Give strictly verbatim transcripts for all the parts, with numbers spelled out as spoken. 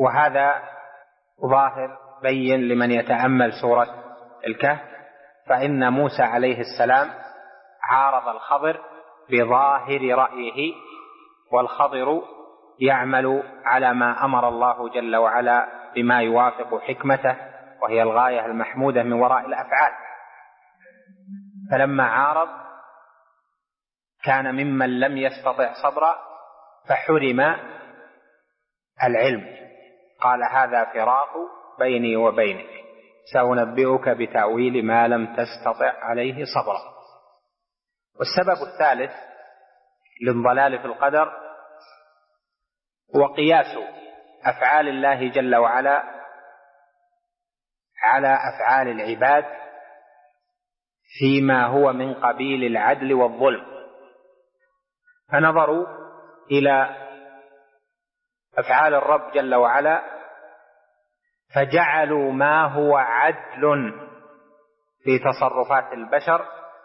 وهذا ظاهر بين لمن يتأمل سورة الكهف، فإن موسى عليه السلام عارض الخضر بظاهر رأيه، والخضر يعمل على ما أمر الله جل وعلا بما يوافق حكمته، وهي الغاية المحمودة من وراء الأفعال. فلما عارض كان ممن لم يستطع صبرا فحرم العلم، قال هذا فراق بيني وبينك، سأنبئك بتأويل ما لم تستطع عليه صبرا. والسبب الثالث للضلال في القدر هو قياس أفعال الله جل وعلا على أفعال العباد فيما هو من قبيل العدل والظلم، فنظروا إلى أفعال الرب جل وعلا فجعلوا ما هو عدل في تصرفات البشر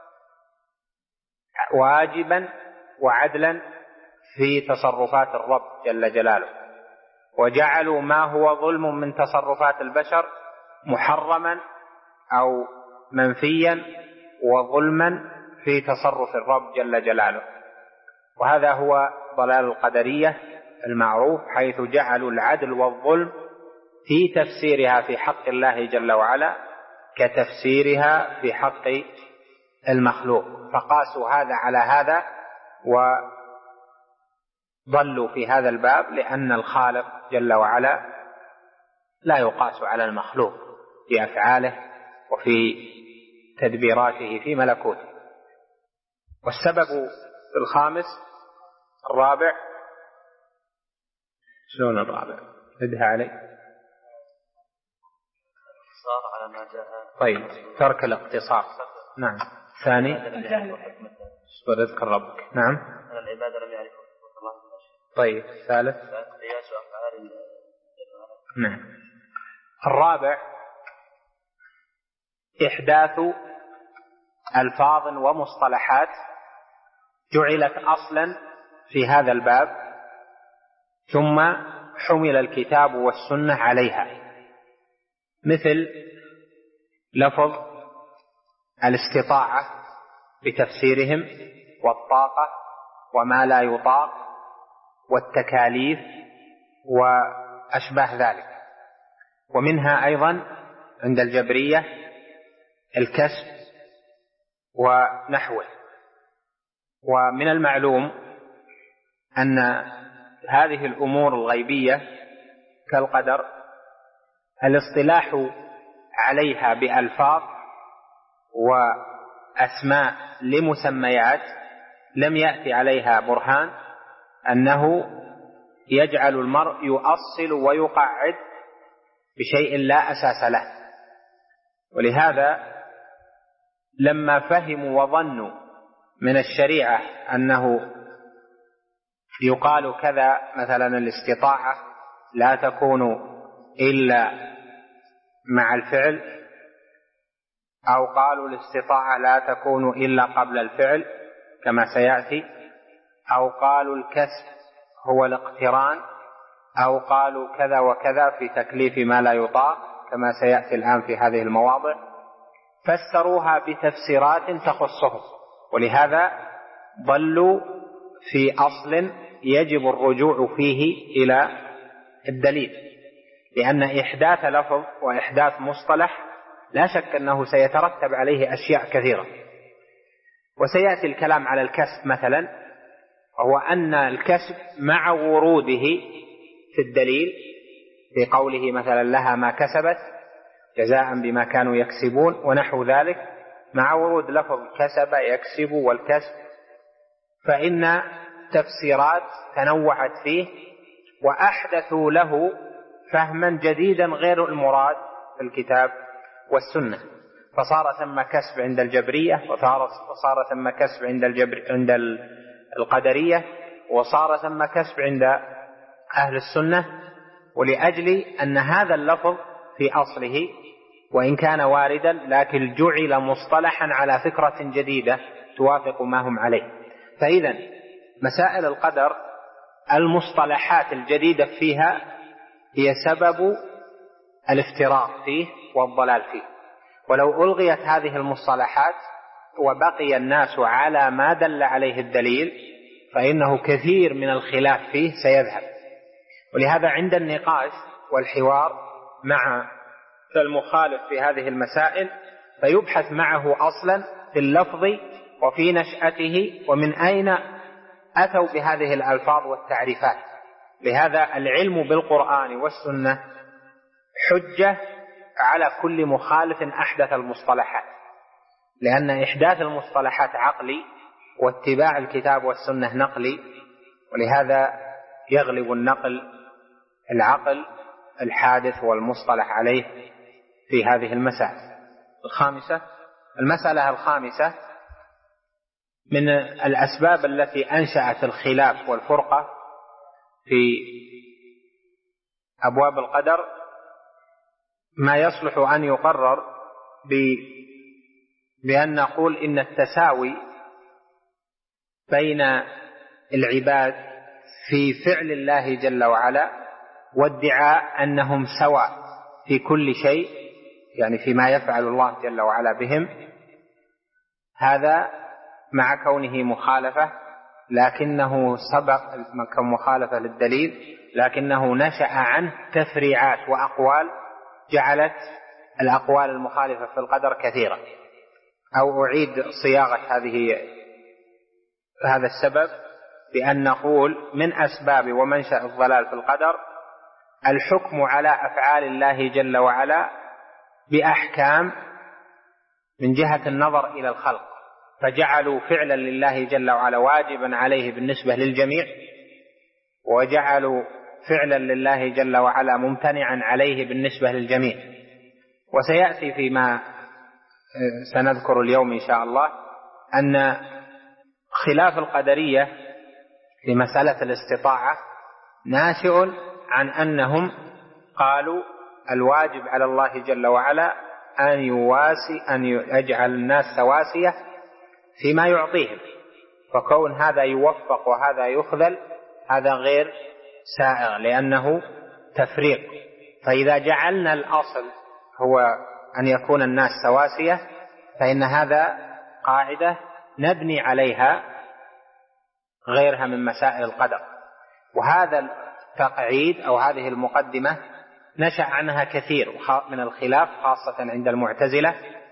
واجبا وعدلا في تصرفات الرب جل جلاله، وجعلوا ما هو ظلم من تصرفات البشر محرما أو منفيا وظلما في تصرف الرب جل جلاله. وهذا هو ضلال القدرية المعروف، حيث جعلوا العدل والظلم في تفسيرها في حق الله جل وعلا كتفسيرها في حق المخلوق، فقاسوا هذا على هذا وضلوا في هذا الباب، لأن الخالق جل وعلا لا يقاس على المخلوق في أفعاله وفي تدبيراته في ملكوته. والسبب الخامس الرابع، شلون الرابع؟ ادها علي. على ما جاء. طيب، ترك الاقتصار. نعم. ثاني اذكر ربك. نعم. العبادة لم يعرفوا. طيب. ثالث قياس أفعال. نعم. الرابع إحداث ألفاظ ومصطلحات جعلت أصلا في هذا الباب ثم حمل الكتاب والسنة عليها، مثل لفظ الاستطاعة بتفسيرهم، والطاقة وما لا يطاق، والتكاليف وأشباه ذلك. ومنها أيضا عند الجبرية الكسب ونحوه. ومن المعلوم أن هذه الأمور الغيبية كالقدر الاصطلاح عليها بألفاظ وأسماء لمسميات لم يأتي عليها برهان أنه يجعل المرء يؤصل ويقعد بشيء لا أساس له. ولهذا لما فهموا وظنوا من الشريعة أنه يقال كذا، مثلا الاستطاعة لا تكون إلا مع الفعل، أو قالوا الاستطاعة لا تكون إلا قبل الفعل كما سيأتي، أو قالوا الكسب هو الاقتران، أو قالوا كذا وكذا في تكليف ما لا يطاق كما سيأتي الآن في هذه المواضع، فسروها بتفسيرات تخصهم. ولهذا ضلوا في أصل يجب الرجوع فيه إلى الدليل، لأن إحداث لفظ وإحداث مصطلح لا شك أنه سيترتب عليه أشياء كثيرة. وسيأتي الكلام على الكسب مثلا، وهو أن الكسب مع وروده في الدليل في قوله مثلا لها ما كسبت جزاء بما كانوا يكسبون ونحو ذلك، مع ورود لفظ كسب يكسب والكسب، فإن تفسيرات تنوعت فيه وأحدثوا له فهما جديدا غير المراد في الكتاب والسنة، فصار ثم كسب عند الجبرية، وصار ثم كسب عند الجبر عند القدرية، وصار ثم كسب عند أهل السنة. ولأجل أن هذا اللفظ في أصله وإن كان واردا لكن جعل مصطلحا على فكرة جديدة توافق ما هم عليه. فإذا مسائل القدر المصطلحات الجديدة فيها هي سبب الافتراق فيه والضلال فيه. ولو ألغيت هذه المصطلحات وبقي الناس على ما دل عليه الدليل فإنه كثير من الخلاف فيه سيذهب. ولهذا عند النقاش والحوار مع المخالف في هذه المسائل فيبحث معه أصلا في اللفظ وفي نشأته ومن أين أتوا بهذه الألفاظ والتعريفات. لهذا العلم بالقرآن والسنة حجة على كل مخالف أحدث المصطلحات، لأن إحداث المصطلحات عقلي واتباع الكتاب والسنة نقلي، ولهذا يغلب النقل العقل الحادث والمصطلح عليه في هذه المسائل. الخامسة، المسألة الخامسة من الأسباب التي أنشأت الخلاف والفرقة في أبواب القدر ما يصلح أن يقرر بأن نقول إن التساوي بين العباد في فعل الله جل وعلا وادعاء أنهم سواء في كل شيء، يعني فيما يفعل الله جل وعلا بهم، هذا مع كونه مخالفة لكنه سبق كمخالفة للدليل، لكنه نشأ عنه تفريعات وأقوال جعلت الأقوال المخالفة في القدر كثيرة. أو أعيد صياغة هذه هذا السبب بأن نقول من أسباب ومنشأ الضلال في القدر الحكم على أفعال الله جل وعلا بأحكام من جهة النظر إلى الخلق، فجعلوا فعلا لله جل وعلا واجبا عليه بالنسبة للجميع، وجعلوا فعلا لله جل وعلا ممتنعا عليه بالنسبة للجميع. وسيأتي فيما سنذكر اليوم إن شاء الله أن خلاف القدرية في مسألة الاستطاعة ناشئ عن أنهم قالوا الواجب على الله جل وعلا أن يواسي أن يجعل الناس سواسية فيما يعطيهم، فكون هذا يوفق وهذا يخذل هذا غير سائغ لأنه تفريق. فإذا جعلنا الأصل هو أن يكون الناس سواسية فإن هذا قاعدة نبني عليها غيرها من مسائل القدر. وهذا التقعيد أو هذه المقدمة نشأ عنها كثير من الخلاف خاصة عند المعتزلة،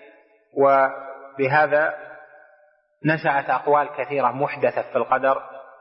وبهذا نشأت أقوال كثيرة محدثة في القدر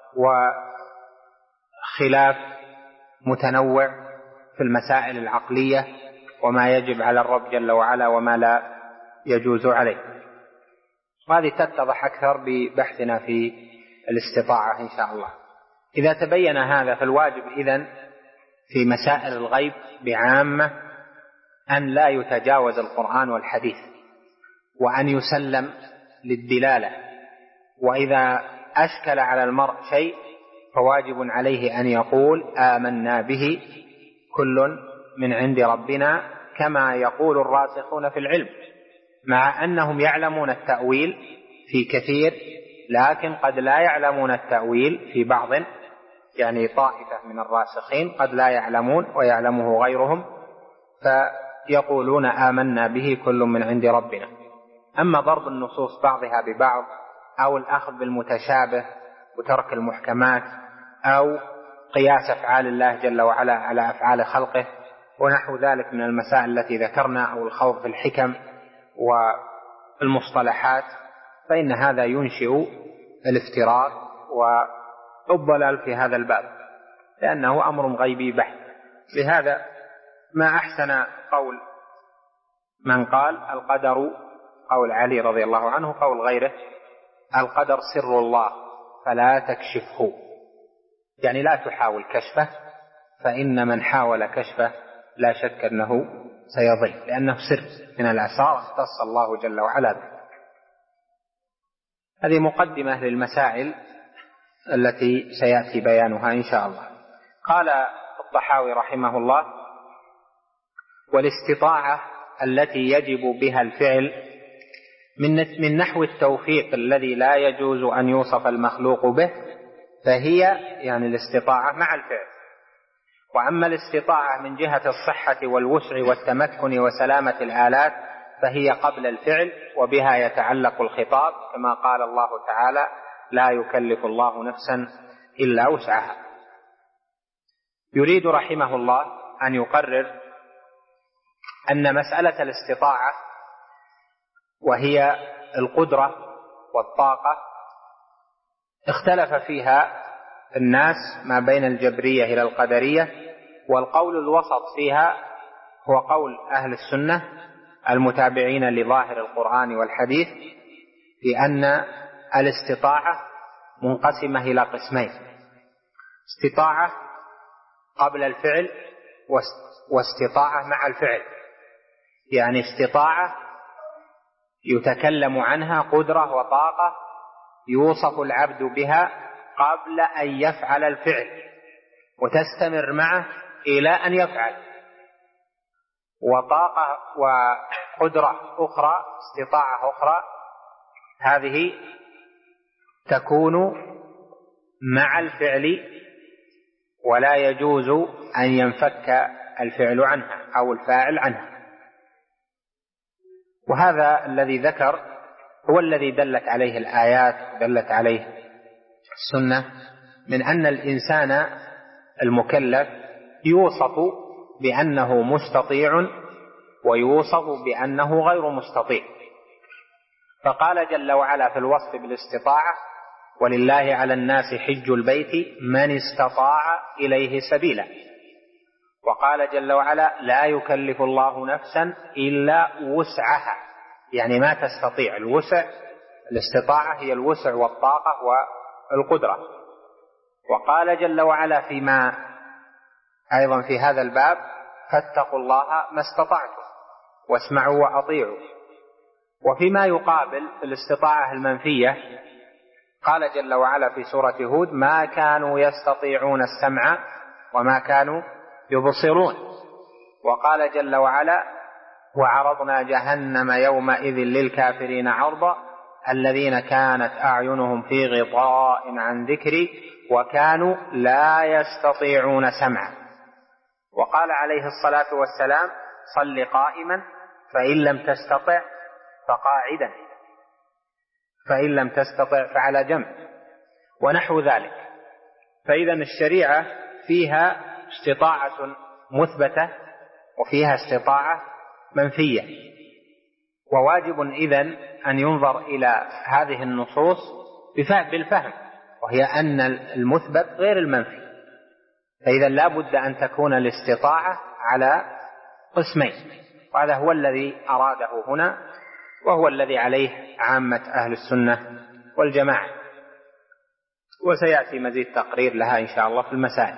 وخلاف متنوع في المسائل العقلية وما يجب على الرب جل وعلا وما لا يجوز عليه. وهذه تتضح أكثر ببحثنا في الاستطاعة إن شاء الله. إذا تبين هذا فالواجب إذن في مسائل الغيب بعامة أن لا يتجاوز القرآن والحديث وأن يسلم للدلالة، وإذا أشكل على المرء شيء فواجب عليه أن يقول آمنا به كل من عند ربنا كما يقول الراسخون في العلم، مع أنهم يعلمون التأويل في كثير لكن قد لا يعلمون التأويل في بعض، يعني طائفة من الراسخين قد لا يعلمون ويعلمه غيرهم فيقولون آمنا به كل من عند ربنا. أما ضرب النصوص بعضها ببعض أو الأخذ بالمتشابه وترك المحكمات أو قياس أفعال الله جل وعلا على أفعال خلقه ونحو ذلك من المسائل التي ذكرنا أو الخوض في الحكم والمصطلحات، فإن هذا ينشئ الافتراق والضلال في هذا الباب لأنه أمر غيبي بحت. لهذا ما أحسن قول من قال القدر، قول علي رضي الله عنه، قول غيره القدر سر الله فلا تكشفه، يعني لا تحاول كشفه، فإن من حاول كشفه لا شك أنه سيضل لأنه سر من الأسرار اختص الله جل وعلا به. هذه مقدمة للمسائل التي سيأتي بيانها إن شاء الله. قال الطحاوي رحمه الله والاستطاعة التي يجب بها الفعل من نحو التوفيق الذي لا يجوز أن يوصف المخلوق به، فهي يعني الاستطاعة مع الفعل، وأما الاستطاعة من جهة الصحة والوسع والتمكن وسلامة الآلات فهي قبل الفعل، وبها يتعلق الخطاب، كما قال الله تعالى: لا يكلف الله نفسا إلا وسعها. يريد رحمه الله أن يقرر أن مسألة الاستطاعة، وهي القدرة والطاقة، اختلف فيها الناس ما بين الجبرية إلى القدرية، والقول الوسط فيها هو قول أهل السنة المتابعين لظاهر القرآن والحديث، بأن الاستطاعة منقسمة إلى قسمين: استطاعة قبل الفعل واستطاعة مع الفعل. يعني استطاعة يتكلم عنها قدرة وطاقة يوصف العبد بها قبل أن يفعل الفعل، وتستمر معه إلى أن يفعل. وطاقة وقدرة أخرى، استطاعة أخرى، هذه تكون مع الفعل ولا يجوز أن ينفك الفعل عنها أو الفاعل عنها. وهذا الذي ذكر هو الذي دلت عليه الآيات ودلت عليه السنة، من أن الإنسان المكلف يوصف بأنه مستطيع ويوصف بأنه غير مستطيع. فقال جل وعلا في الوصف بالاستطاعة: ولله على الناس حج البيت من استطاع إليه سبيلا. وقال جل وعلا: لا يكلف الله نفسا إلا وسعها، يعني ما تستطيع. الوسع، الاستطاعة هي الوسع والطاقة والقدرة. وقال جل وعلا فيما أيضا في هذا الباب: فاتقوا الله ما استطعتم واسمعوا وأطيعوا. وفيما يقابل في الاستطاعة المنفية قال جل وعلا في سورة هود: ما كانوا يستطيعون السمع وما كانوا يبصرون. وقال جل وعلا: وعرضنا جهنم يومئذ للكافرين عرضا الذين كانت أعينهم في غطاء عن ذكري وكانوا لا يستطيعون سمعا. وقال عليه الصلاة والسلام: صل قائما فإن لم تستطع فقاعدا فإن لم تستطع فعلى جنب، ونحو ذلك. فإذا الشريعة فيها استطاعة مثبتة وفيها استطاعة منفية، وواجب إذن أن ينظر إلى هذه النصوص بالفهم، وهي أن المثبت غير المنفي. فإذا لا بد أن تكون الاستطاعة على قسمين، وهذا هو الذي أراده هنا، وهو الذي عليه عامة أهل السنة والجماعة. وسيأتي مزيد تقرير لها إن شاء الله في المسائل.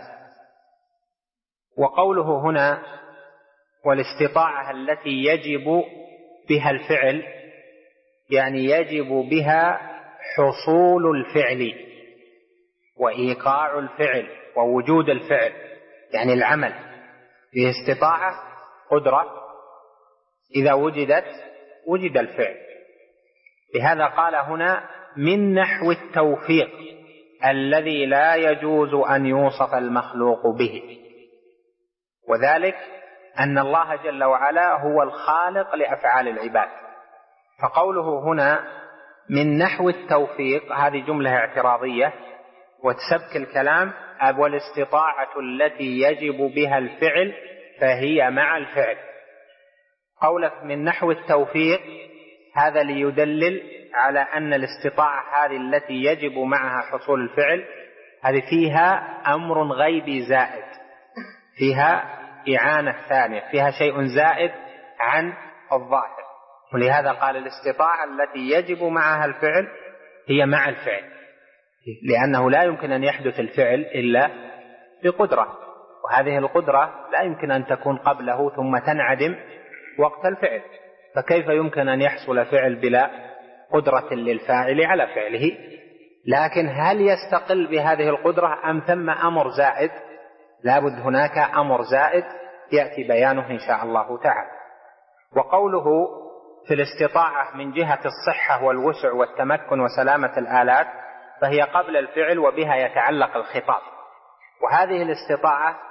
وقوله هنا: والاستطاعة التي يجب بها الفعل، يعني يجب بها حصول الفعل وإيقاع الفعل ووجود الفعل، يعني العمل. فيه استطاعة قدرة، إذا وجدت وجد الفعل. لهذا قال هنا: من نحو التوفيق الذي لا يجوز أن يوصف المخلوق به. وذلك أن الله جل وعلا هو الخالق لأفعال العباد. فقوله هنا من نحو التوفيق هذه جملة اعتراضية وتسبك الكلام: والاستطاعة التي يجب بها الفعل فهي مع الفعل. قولك من نحو التوفيق هذا ليدلل على أن الاستطاعة هذه التي يجب معها حصول الفعل هذه فيها أمر غيبي زائد، فيها إعانة ثانية، فيها شيء زائد عن الظاهر. ولهذا قال الاستطاعة التي يجب معها الفعل هي مع الفعل، لأنه لا يمكن أن يحدث الفعل إلا بقدرة، وهذه القدرة لا يمكن أن تكون قبله ثم تنعدم وقت الفعل. فكيف يمكن أن يحصل فعل بلا قدرة للفاعل على فعله؟ لكن هل يستقل بهذه القدرة أم ثم أمر زائد؟ لابد هناك أمر زائد يأتي بيانه إن شاء الله تعالى. وقوله في الاستطاعة من جهة الصحة والوسع والتمكن وسلامة الآلات فهي قبل الفعل وبها يتعلق الخطاب. وهذه الاستطاعة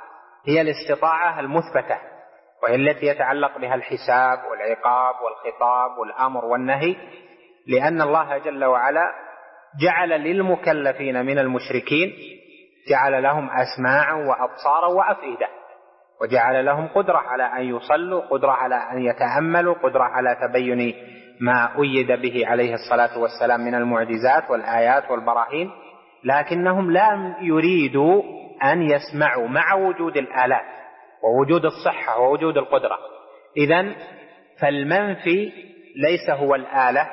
هي الاستطاعة المثبتة، وهي التي يتعلق بها الحساب والعقاب والخطاب والأمر والنهي، لأن الله جل وعلا جعل للمكلفين من المشركين جعل لهم أسماعا وأبصارا وأفئدة، وجعل لهم قدرة على أن يصلوا، قدرة على أن يتأملوا، قدرة على تبين ما أيد به عليه الصلاة والسلام من المعجزات والآيات والبراهين، لكنهم لا يريدوا أن يسمعوا مع وجود الآلات ووجود الصحة ووجود القدرة. إذن فالمنفي ليس هو الآلة،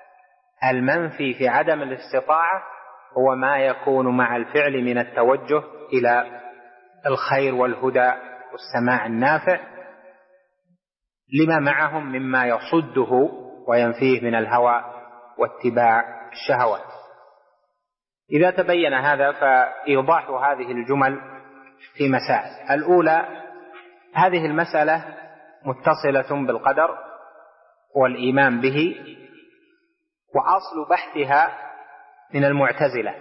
المنفي في عدم الاستطاعة هو ما يكون مع الفعل من التوجه إلى الخير والهدى والسماع النافع لما معهم مما يصده وينفيه من الهوى واتباع الشهوات. إذا تبين هذا فإيضاح هذه الجمل في مسائل. الأولى، هذه المسألة متصلة بالقدر والإيمان به، وأصل بحثها من المعتزلة،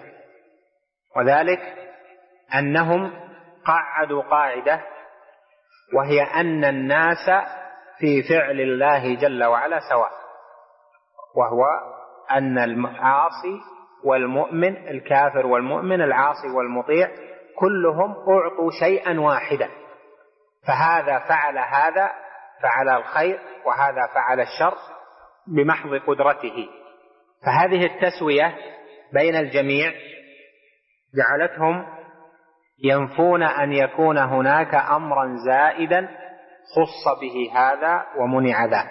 وذلك أنهم قعدوا قاعدة، وهي أن الناس في فعل الله جل وعلا سواء، وهو أن العاصي والمؤمن، الكافر والمؤمن، العاصي والمطيع، كلهم أعطوا شيئا واحدا، فهذا فعل هذا فعل الخير وهذا فعل الشر بمحض قدرته. فهذه التسوية بين الجميع جعلتهم ينفون أن يكون هناك أمرا زائدا خص به هذا ومنع ذاك،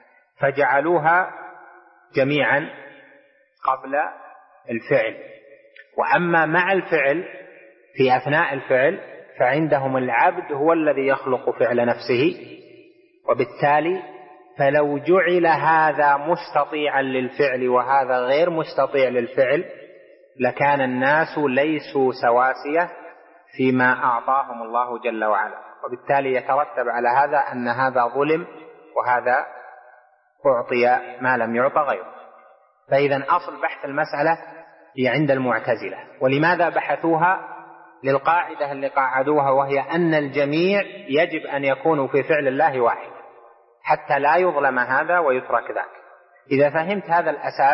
فجعلوها جميعا قبل الفعل. وأما مع الفعل في أثناء الفعل فعندهم العبد هو الذي يخلق فعل نفسه، وبالتالي فلو جعل هذا مستطيعا للفعل وهذا غير مستطيع للفعل لكان الناس ليسوا سواسية فيما أعطاهم الله جل وعلا، وبالتالي يترتب على هذا أن هذا ظلم وهذا أعطي ما لم يعطى غيره. فإذا أصل بحث المسألة هي عند المعتزلة. ولماذا بحثوها؟ للقاعدة اللي قاعدوها، وهي أن الجميع يجب أن يكونوا في فعل الله واحد حتى لا يظلم هذا ويترك ذاك. إذا فهمت هذا الأساس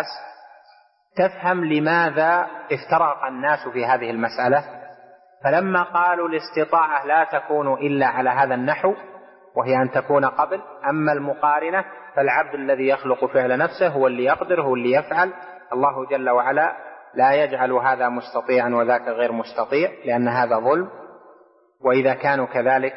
تفهم لماذا افترق الناس في هذه المسألة. فلما قالوا الاستطاعة لا تكون إلا على هذا النحو، وهي أن تكون قبل، أما المقارنة فالعبد الذي يخلق فعل نفسه هو اللي يقدر، هو اللي يفعل. الله جل وعلا لا يجعل هذا مستطيعا وذاك غير مستطيع، لأن هذا ظلم. وإذا كانوا كذلك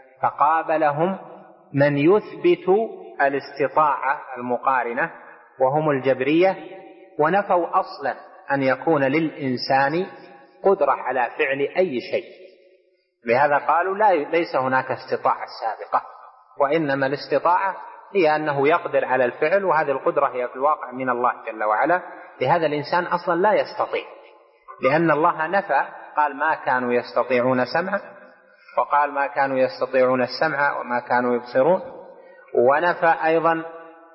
فقابلهم من يثبت الاستطاعة المقارنة وهم الجبرية، ونفوا أصلا أن يكون للإنسان قدرة على فعل أي شيء. لهذا قالوا لا ليس هناك استطاعة سابقة، وإنما الاستطاعة هي أنه يقدر على الفعل، وهذه القدرة هي في الواقع من الله جل وعلا. لهذا الإنسان أصلا لا يستطيع، لأن الله نفى، قال ما كانوا يستطيعون سمعا، وقال ما كانوا يستطيعون السمع وما كانوا يبصرون، ونفى أيضا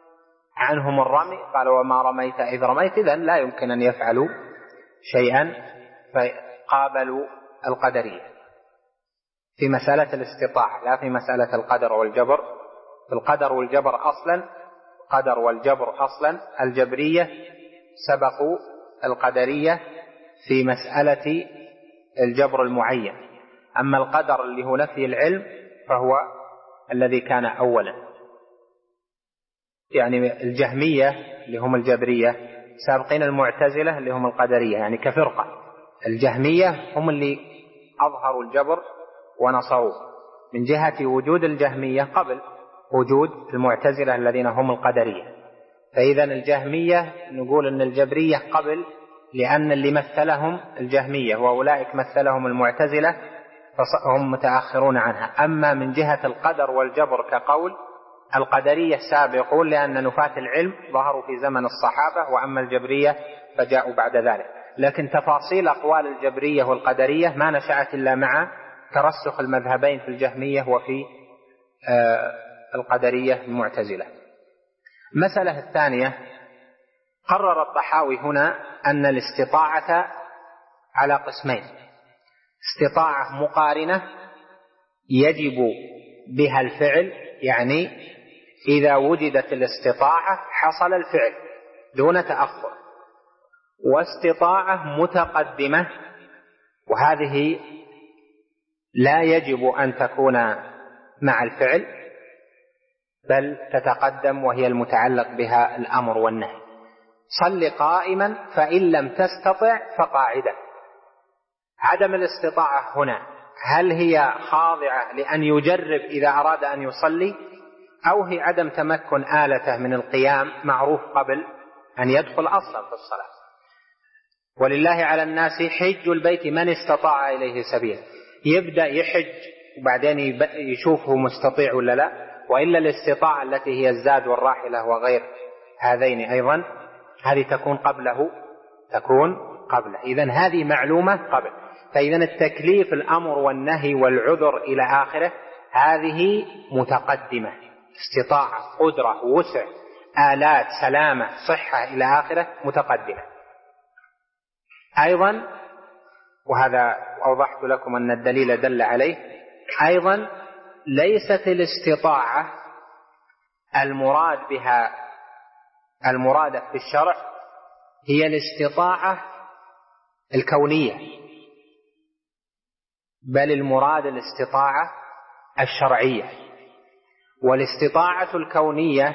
عنهم الرمي، قال وما رميت إذ رميت، إذن لا يمكن أن يفعلوا شيئا. فقابلوا القدرية في مسألة الاستطاعة لا في مسألة القدر والجبر. القدر والجبر أصلا، قدر والجبر أصلا، الجبرية سبقوا القدرية في مسألة الجبر المعين. أما القدر اللي هو نفي العلم فهو الذي كان أولا. يعني الجهمية اللي هم الجبرية سابقين المعتزلة اللي هم القدرية، يعني كفرقة. الجهمية هم اللي أظهروا الجبر ونصروه من جهة وجود الجهمية قبل وجود المعتزلة الذين هم القدرية. فإذا الجهمية نقول أن الجبرية قبل، لأن اللي مثلهم الجهمية وأولئك مثلهم المعتزلة فهم متأخرون عنها. أما من جهة القدر والجبر كقول، القدرية سابقون لأن نفاة العلم ظهروا في زمن الصحابة، وأما الجبرية فجاءوا بعد ذلك. لكن تفاصيل أقوال الجبرية والقدرية ما نشأت إلا مع ترسخ المذهبين في الجهمية وفي القدرية المعتزلة. المسألة الثانية، قرر الطحاوي هنا أن الاستطاعة على قسمين: استطاعة مقارنة يجب بها الفعل، يعني إذا وجدت الاستطاعة حصل الفعل دون تأخر، واستطاعة متقدمة، وهذه لا يجب أن تكون مع الفعل بل تتقدم، وهي المتعلق بها الأمر والنهي. صل قائما فإن لم تستطع فقاعدا. عدم الاستطاعة هنا هل هي خاضعة لأن يجرب إذا أراد أن يصلي، أو هي عدم تمكن آلته من القيام معروف قبل أن يدخل أصلا في الصلاة؟ ولله على الناس حج البيت من استطاع إليه سبيلا. يبدأ يحج وبعدين يشوفه مستطيع ولا لا، وإلا الاستطاعة التي هي الزاد والراحلة وغير هذين أيضا هذه تكون قبله تكون قبله إذن هذه معلومة قبل. فإذا التكليف الأمر والنهي والعذر إلى آخره هذه متقدمة، استطاعة قدرة وسع آلات سلامة صحة إلى آخره متقدمة أيضا. وهذا أوضحت لكم أن الدليل دل عليه. أيضا ليست الاستطاعة المراد بها المرادة في الشرع هي الاستطاعة الكونية، بل المراد الاستطاعة الشرعية. والاستطاعة الكونية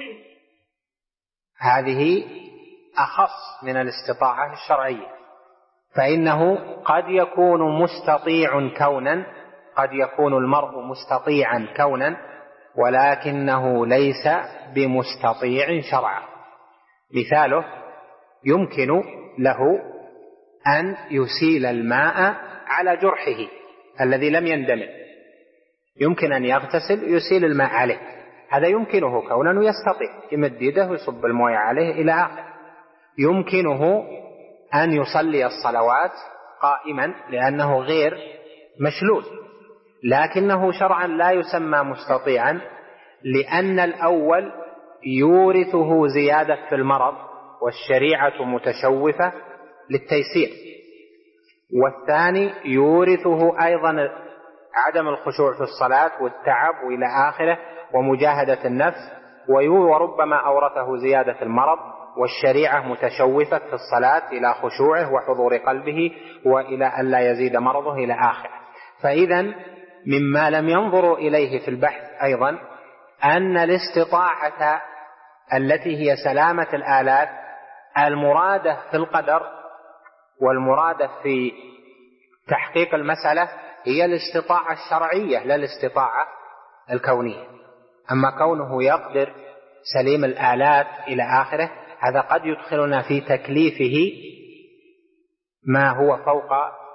هذه أخص من الاستطاعة الشرعية، فإنه قد يكون مستطيع كونا، قد يكون المرء مستطيعا كونا، ولكنه ليس بمستطيع شرعا. مثاله يمكن له أن يسيل الماء على جرحه الذي لم يندمل، يمكن أن يغتسل يسيل الماء عليه، هذا يمكنه كونا ويستطيع، يمد يده ويصب الماء عليه إلى آخر. يمكنه أن يصلي الصلوات قائما لأنه غير مشلول، لكنه شرعا لا يسمى مستطيعا، لأن الأول يورثه زيادة في المرض والشريعة متشوفة للتيسير، والثاني يورثه أيضا عدم الخشوع في الصلاة والتعب وإلى آخره ومجاهدة النفس، وربما أورثه زيادة المرض والشريعة متشوفة في الصلاة إلى خشوعه وحضور قلبه وإلى أن لا يزيد مرضه إلى آخره. فإذا مما لم ينظروا إليه في البحث أيضا أن الاستطاعة التي هي سلامة الآلات المرادة في القدر والمرادة في تحقيق المسألة هي الاستطاعة الشرعية لا الاستطاعة الكونية. أما كونه يقدر سليم الآلات إلى آخره هذا قد يدخلنا في تكليفه ما هو فوق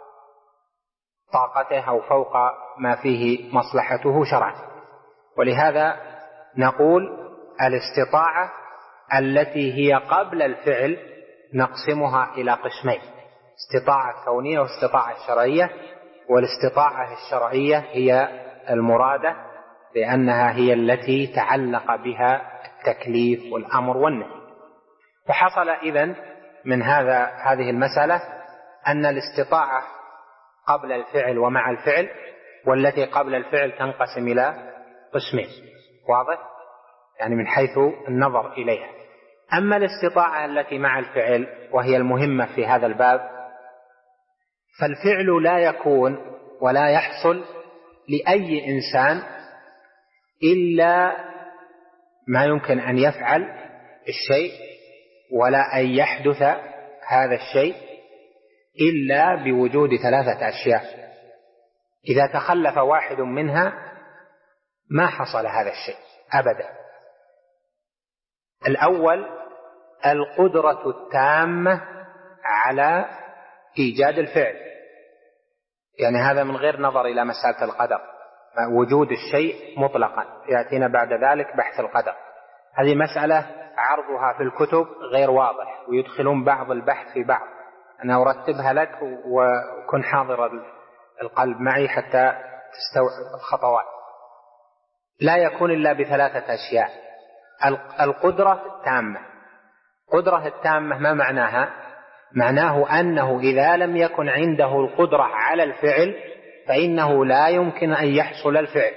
طاقته أو فوق ما فيه مصلحته شرعا. ولهذا نقول الاستطاعة التي هي قبل الفعل نقسمها إلى قسمين: استطاعة كونية واستطاعة شرعية. والاستطاعة الشرعية هي المرادة لأنها هي التي تعلق بها التكليف والأمر والنهي. فحصل إذن من هذا هذه المسألة أن الاستطاعة قبل الفعل ومع الفعل، والتي قبل الفعل تنقسم إلى قسمين، واضح؟ يعني من حيث النظر إليها. أما الاستطاعة التي مع الفعل وهي المهمة في هذا الباب، فالفعل لا يكون ولا يحصل لأي إنسان إلا ما يمكن أن يفعل الشيء، ولا أن يحدث هذا الشيء إلا بوجود ثلاثة أشياء. إذا تخلف واحد منها ما حصل هذا الشيء أبدا. الأول القدرة التامة على إيجاد الفعل، يعني هذا من غير نظر إلى مسألة القدر، وجود الشيء مطلقا، يأتينا بعد ذلك بحث القدر. هذه مسألة عرضها في الكتب غير واضح، ويدخلون بعض البحث في بعض. أنا أرتبها لك وكن حاضر القلب معي حتى تستوعب الخطوات. لا يكون إلا بثلاثة أشياء: القدرة التامة. قدرة التامة ما معناها؟ معناه أنه إذا لم يكن عنده القدرة على الفعل فإنه لا يمكن أن يحصل الفعل.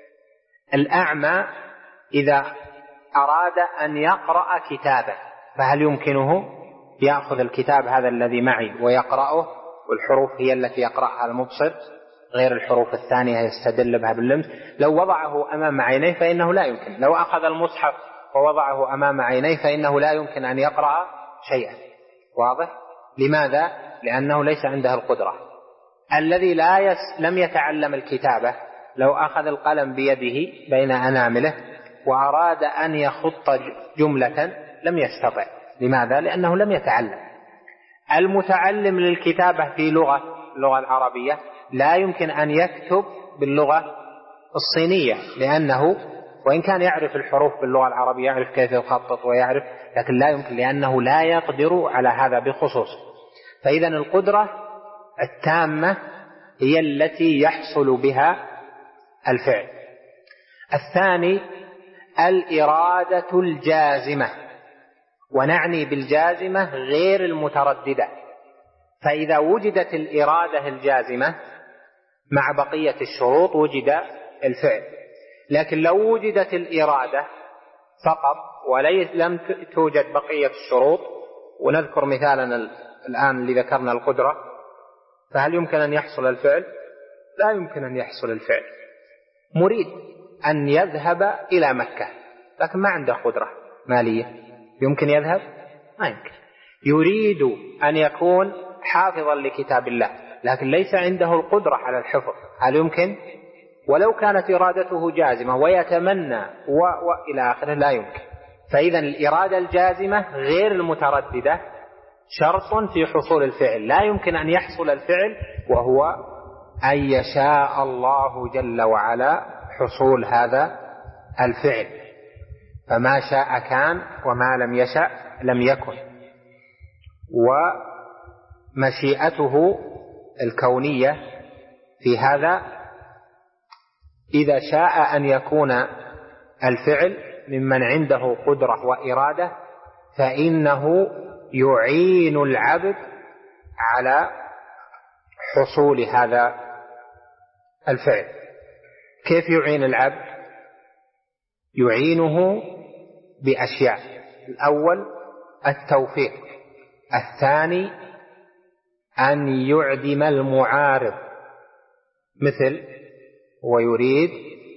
الأعمى إذا أراد أن يقرأ كتابا فهل يمكنه يأخذ الكتاب هذا الذي معي ويقرأه، والحروف هي التي يقرأها المبصر غير الحروف الثانية يستدل بها باللمس؟ لو وضعه أمام عينيه فإنه لا يمكن. لو أخذ المصحف ووضعه أمام عينيه فإنه لا يمكن أن يقرأ شيئا. واضح؟ لماذا؟ لأنه ليس عنده القدرة. الذي لا يس لم يتعلم الكتابة لو أخذ القلم بيده بين أنامله وأراد أن يخط جملة لم يستطع. لماذا؟ لأنه لم يتعلم. المتعلم للكتابة في لغة اللغة العربية لا يمكن أن يكتب باللغة الصينية، لأنه وإن كان يعرف الحروف باللغة العربية، يعرف كيف يخطط ويعرف، لكن لا يمكن لأنه لا يقدر على هذا بخصوص. فإذا القدرة التامة هي التي يحصل بها الفعل. الثاني الإرادة الجازمة، ونعني بالجازمة غير المترددة. فإذا وجدت الإرادة الجازمة مع بقية الشروط وجد الفعل. لكن لو وجدت الإرادة فقط ولم توجد بقية الشروط، ونذكر مثالا الآن اللي ذكرنا القدرة، فهل يمكن أن يحصل الفعل؟ لا يمكن أن يحصل الفعل. مريد أن يذهب إلى مكة لكن ما عنده قدرة مالية، يمكن يذهب؟ ما يمكن. يريد أن يكون حافظا لكتاب الله لكن ليس عنده القدرة على الحفظ، هل يمكن؟ ولو كانت إرادته جازمة ويتمنى و... وإلى آخره لا يمكن. فإذا الإرادة الجازمة غير المترددة شرط في حصول الفعل. لا يمكن أن يحصل الفعل وهو أن يشاء الله جل وعلا حصول هذا الفعل، فما شاء كان وما لم يشأ لم يكن. ومشيئته الكونية في هذا إذا شاء أن يكون الفعل ممن عنده قدرة وإرادة فإنه يعين العبد على حصول هذا الفعل. كيف يعين العبد؟ يعينه بأشياء. الأول التوفيق، الثاني أن يعدم المعارض، مثل ويريد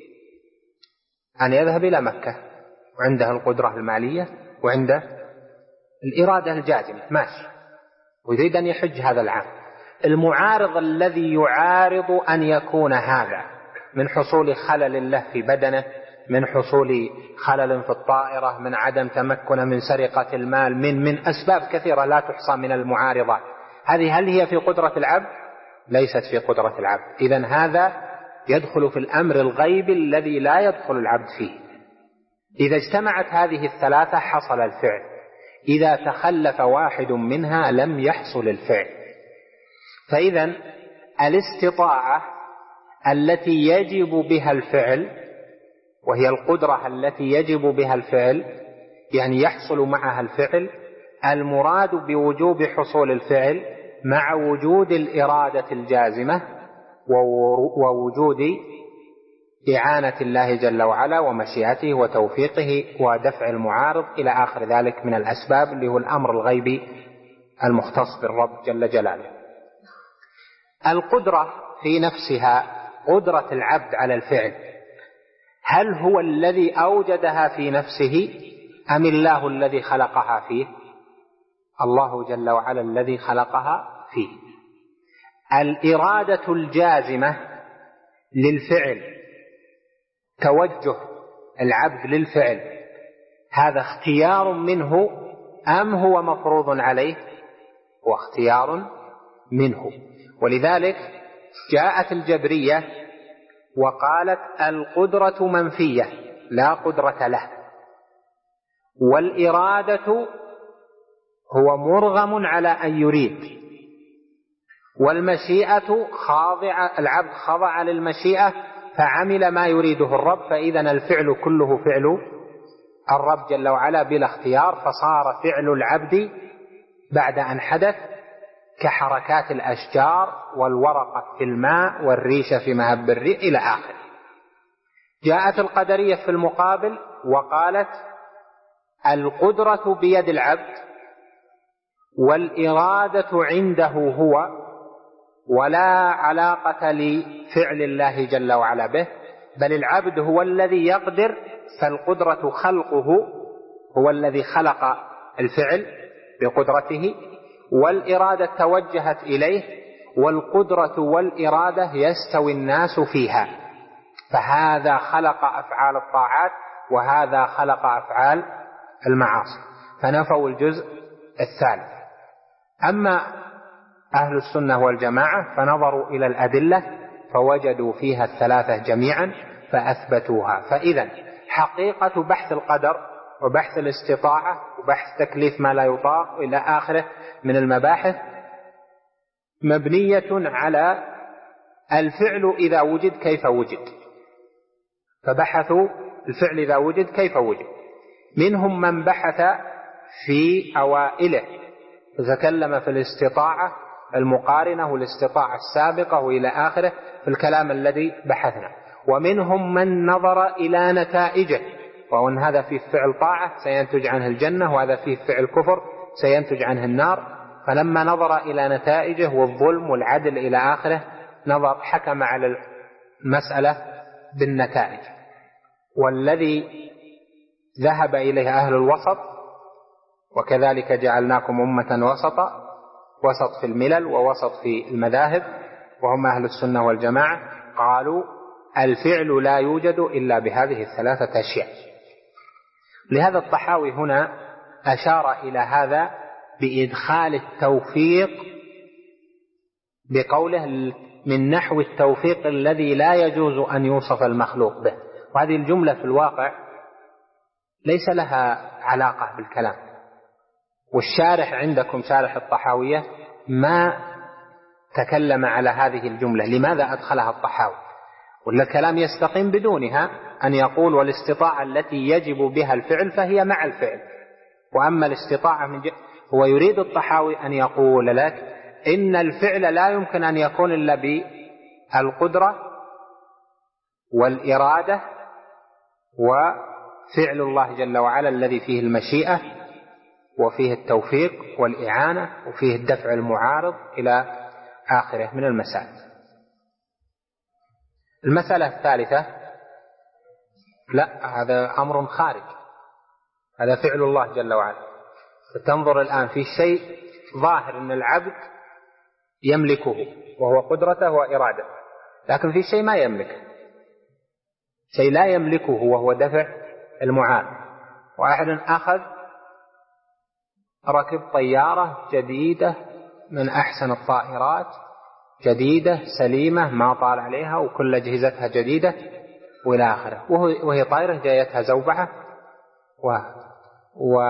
أن يذهب إلى مكة وعنده القدرة المالية وعنده الإرادة الجازمة ماشي، ويريد أن يحج هذا العام. المعارض الذي يعارض أن يكون هذا من حصول خلل له في بدنه، من حصول خلل في الطائرة، من عدم تمكن من سرقة المال، من من أسباب كثيرة لا تحصى من المعارضات، هذه هل هي في قدرة العبد؟ ليست في قدرة العبد. إذن هذا يدخل في الأمر الغيبي الذي لا يدخل العبد فيه. إذا اجتمعت هذه الثلاثة حصل الفعل، إذا تخلف واحد منها لم يحصل الفعل. فإذا الاستطاعة التي يجب بها الفعل، وهي القدرة التي يجب بها الفعل يعني يحصل معها الفعل، المراد بوجوب حصول الفعل مع وجود الإرادة الجازمة ووجود إعانة الله جل وعلا ومشيئته وتوفيقه ودفع المعارض إلى آخر ذلك من الأسباب اللي هو الأمر الغيبي المختص بالرب جل جلاله. القدرة في نفسها قدرة العبد على الفعل، هل هو الذي أوجدها في نفسه أم الله الذي خلقها فيه؟ الله جل وعلا الذي خلقها فيه. الإرادة الجازمة للفعل، توجه العبد للفعل، هذا اختيار منه أم هو مفروض عليه؟ هو اختيار منه. ولذلك جاءت الجبرية وقالت القدرة منفية لا قدرة له، والإرادة هو مرغم على أن يريد، والمشيئة خاضعة، العبد خضع للمشيئة فعمل ما يريده الرب، فإذا الفعل كله فعل الرب جل وعلا بلا اختيار، فصار فعل العبد بعد أن حدث كحركات الأشجار والورقة في الماء والريشة في مهب الريح إلى آخره. جاءت القدرية في المقابل وقالت القدرة بيد العبد والإرادة عنده هو، ولا علاقة لفعل الله جل وعلا به، بل العبد هو الذي يقدر، فالقدرة خلقه، هو الذي خلق الفعل بقدرته، والإرادة توجهت إليه، والقدرة والإرادة يستوي الناس فيها، فهذا خلق أفعال الطاعات وهذا خلق أفعال المعاصي، فنفوا الجزء الثالث. أما أهل السنة والجماعة فنظروا إلى الأدلة فوجدوا فيها الثلاثة جميعا فأثبتوها. فإذا حقيقة بحث القدر وبحث الاستطاعة وبحث تكليف ما لا يطاق إلى آخره من المباحث مبنية على الفعل إذا وجد كيف وجد، فبحثوا الفعل إذا وجد كيف وجد. منهم من بحث في أوائله فتكلم في الاستطاعة المقارنة والاستطاعة السابقة وإلى آخره في الكلام الذي بحثنا. ومنهم من نظر إلى نتائجه، وأن هذا فيه فعل طاعة سينتج عنه الجنة، وهذا فيه فعل كفر سينتج عنه النار، فلما نظر إلى نتائجه والظلم والعدل إلى آخره نظر حكم على المسألة بالنتائج. والذي ذهب إليه أهل الوسط، وكذلك جعلناكم أمة وسطا، وسط في الملل ووسط في المذاهب، وهم أهل السنة والجماعة، قالوا الفعل لا يوجد إلا بهذه الثلاثة أشياء. لهذا الطحاوي هنا أشار إلى هذا بإدخال التوفيق بقوله من نحو التوفيق الذي لا يجوز أن يوصف المخلوق به. وهذه الجملة في الواقع ليس لها علاقة بالكلام، والشارح عندكم شارح الطحاوية ما تكلم على هذه الجملة، لماذا أدخلها الطحاوي؟ ولا الكلام يستقيم بدونها أن يقول والاستطاعة التي يجب بها الفعل فهي مع الفعل. وأما الاستطاعة من ج... هو يريد الطحاوي أن يقول لك إن الفعل لا يمكن أن يكون إلا بالقدرة والإرادة وفعل الله جل وعلا الذي فيه المشيئة وفيه التوفيق والإعانة وفيه الدفع المعارض إلى آخره من المسائل. المسألة الثالثة لا، هذا أمر خارج، هذا فعل الله جل وعلا. فتنظر الآن في شيء ظاهر أن العبد يملكه وهو قدرته وإرادته، لكن في شيء ما يملكه، شيء لا يملكه وهو دفع المعارض. واحد أخذ ركب طيارة جديدة من أحسن الطائرات، جديدة سليمة ما طال عليها وكل أجهزتها جديدة وإلى آخره، وهي طائرة جايتها زوبعة و, و...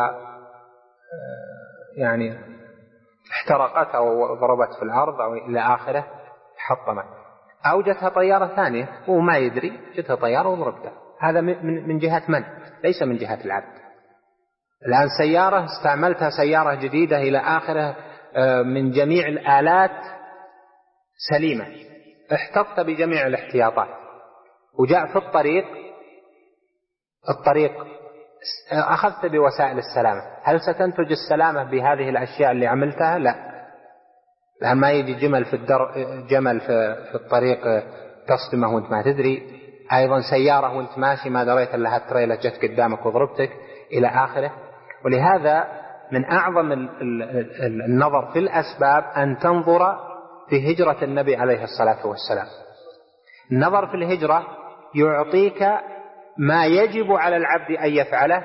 يعني احترقت أو ضربت في الأرض أو إلى آخره حطمت، أو جتها طيارة ثانية وما يدري جتها طيارة وضربتها. هذا من, من جهة من؟ ليس من جهة العبد. الآن سيارة استعملتها سيارة جديدة إلى آخره من جميع الآلات سليمة، احتطت بجميع الاحتياطات، وجاء في الطريق الطريق أخذت بوسائل السلامة، هل ستنتج السلامة بهذه الأشياء اللي عملتها؟ لا، لأن ما يجي جمل في الدر جمل في, في الطريق تصدمه وانت ما تدري، أيضا سيارة وانت ماشي ما دريت إلا هالتريلة جت قدامك وضربتك إلى آخره. ولهذا من أعظم النظر في الأسباب أن تنظر في هجرة النبي عليه الصلاة والسلام. النظر في الهجرة يعطيك ما يجب على العبد أن يفعله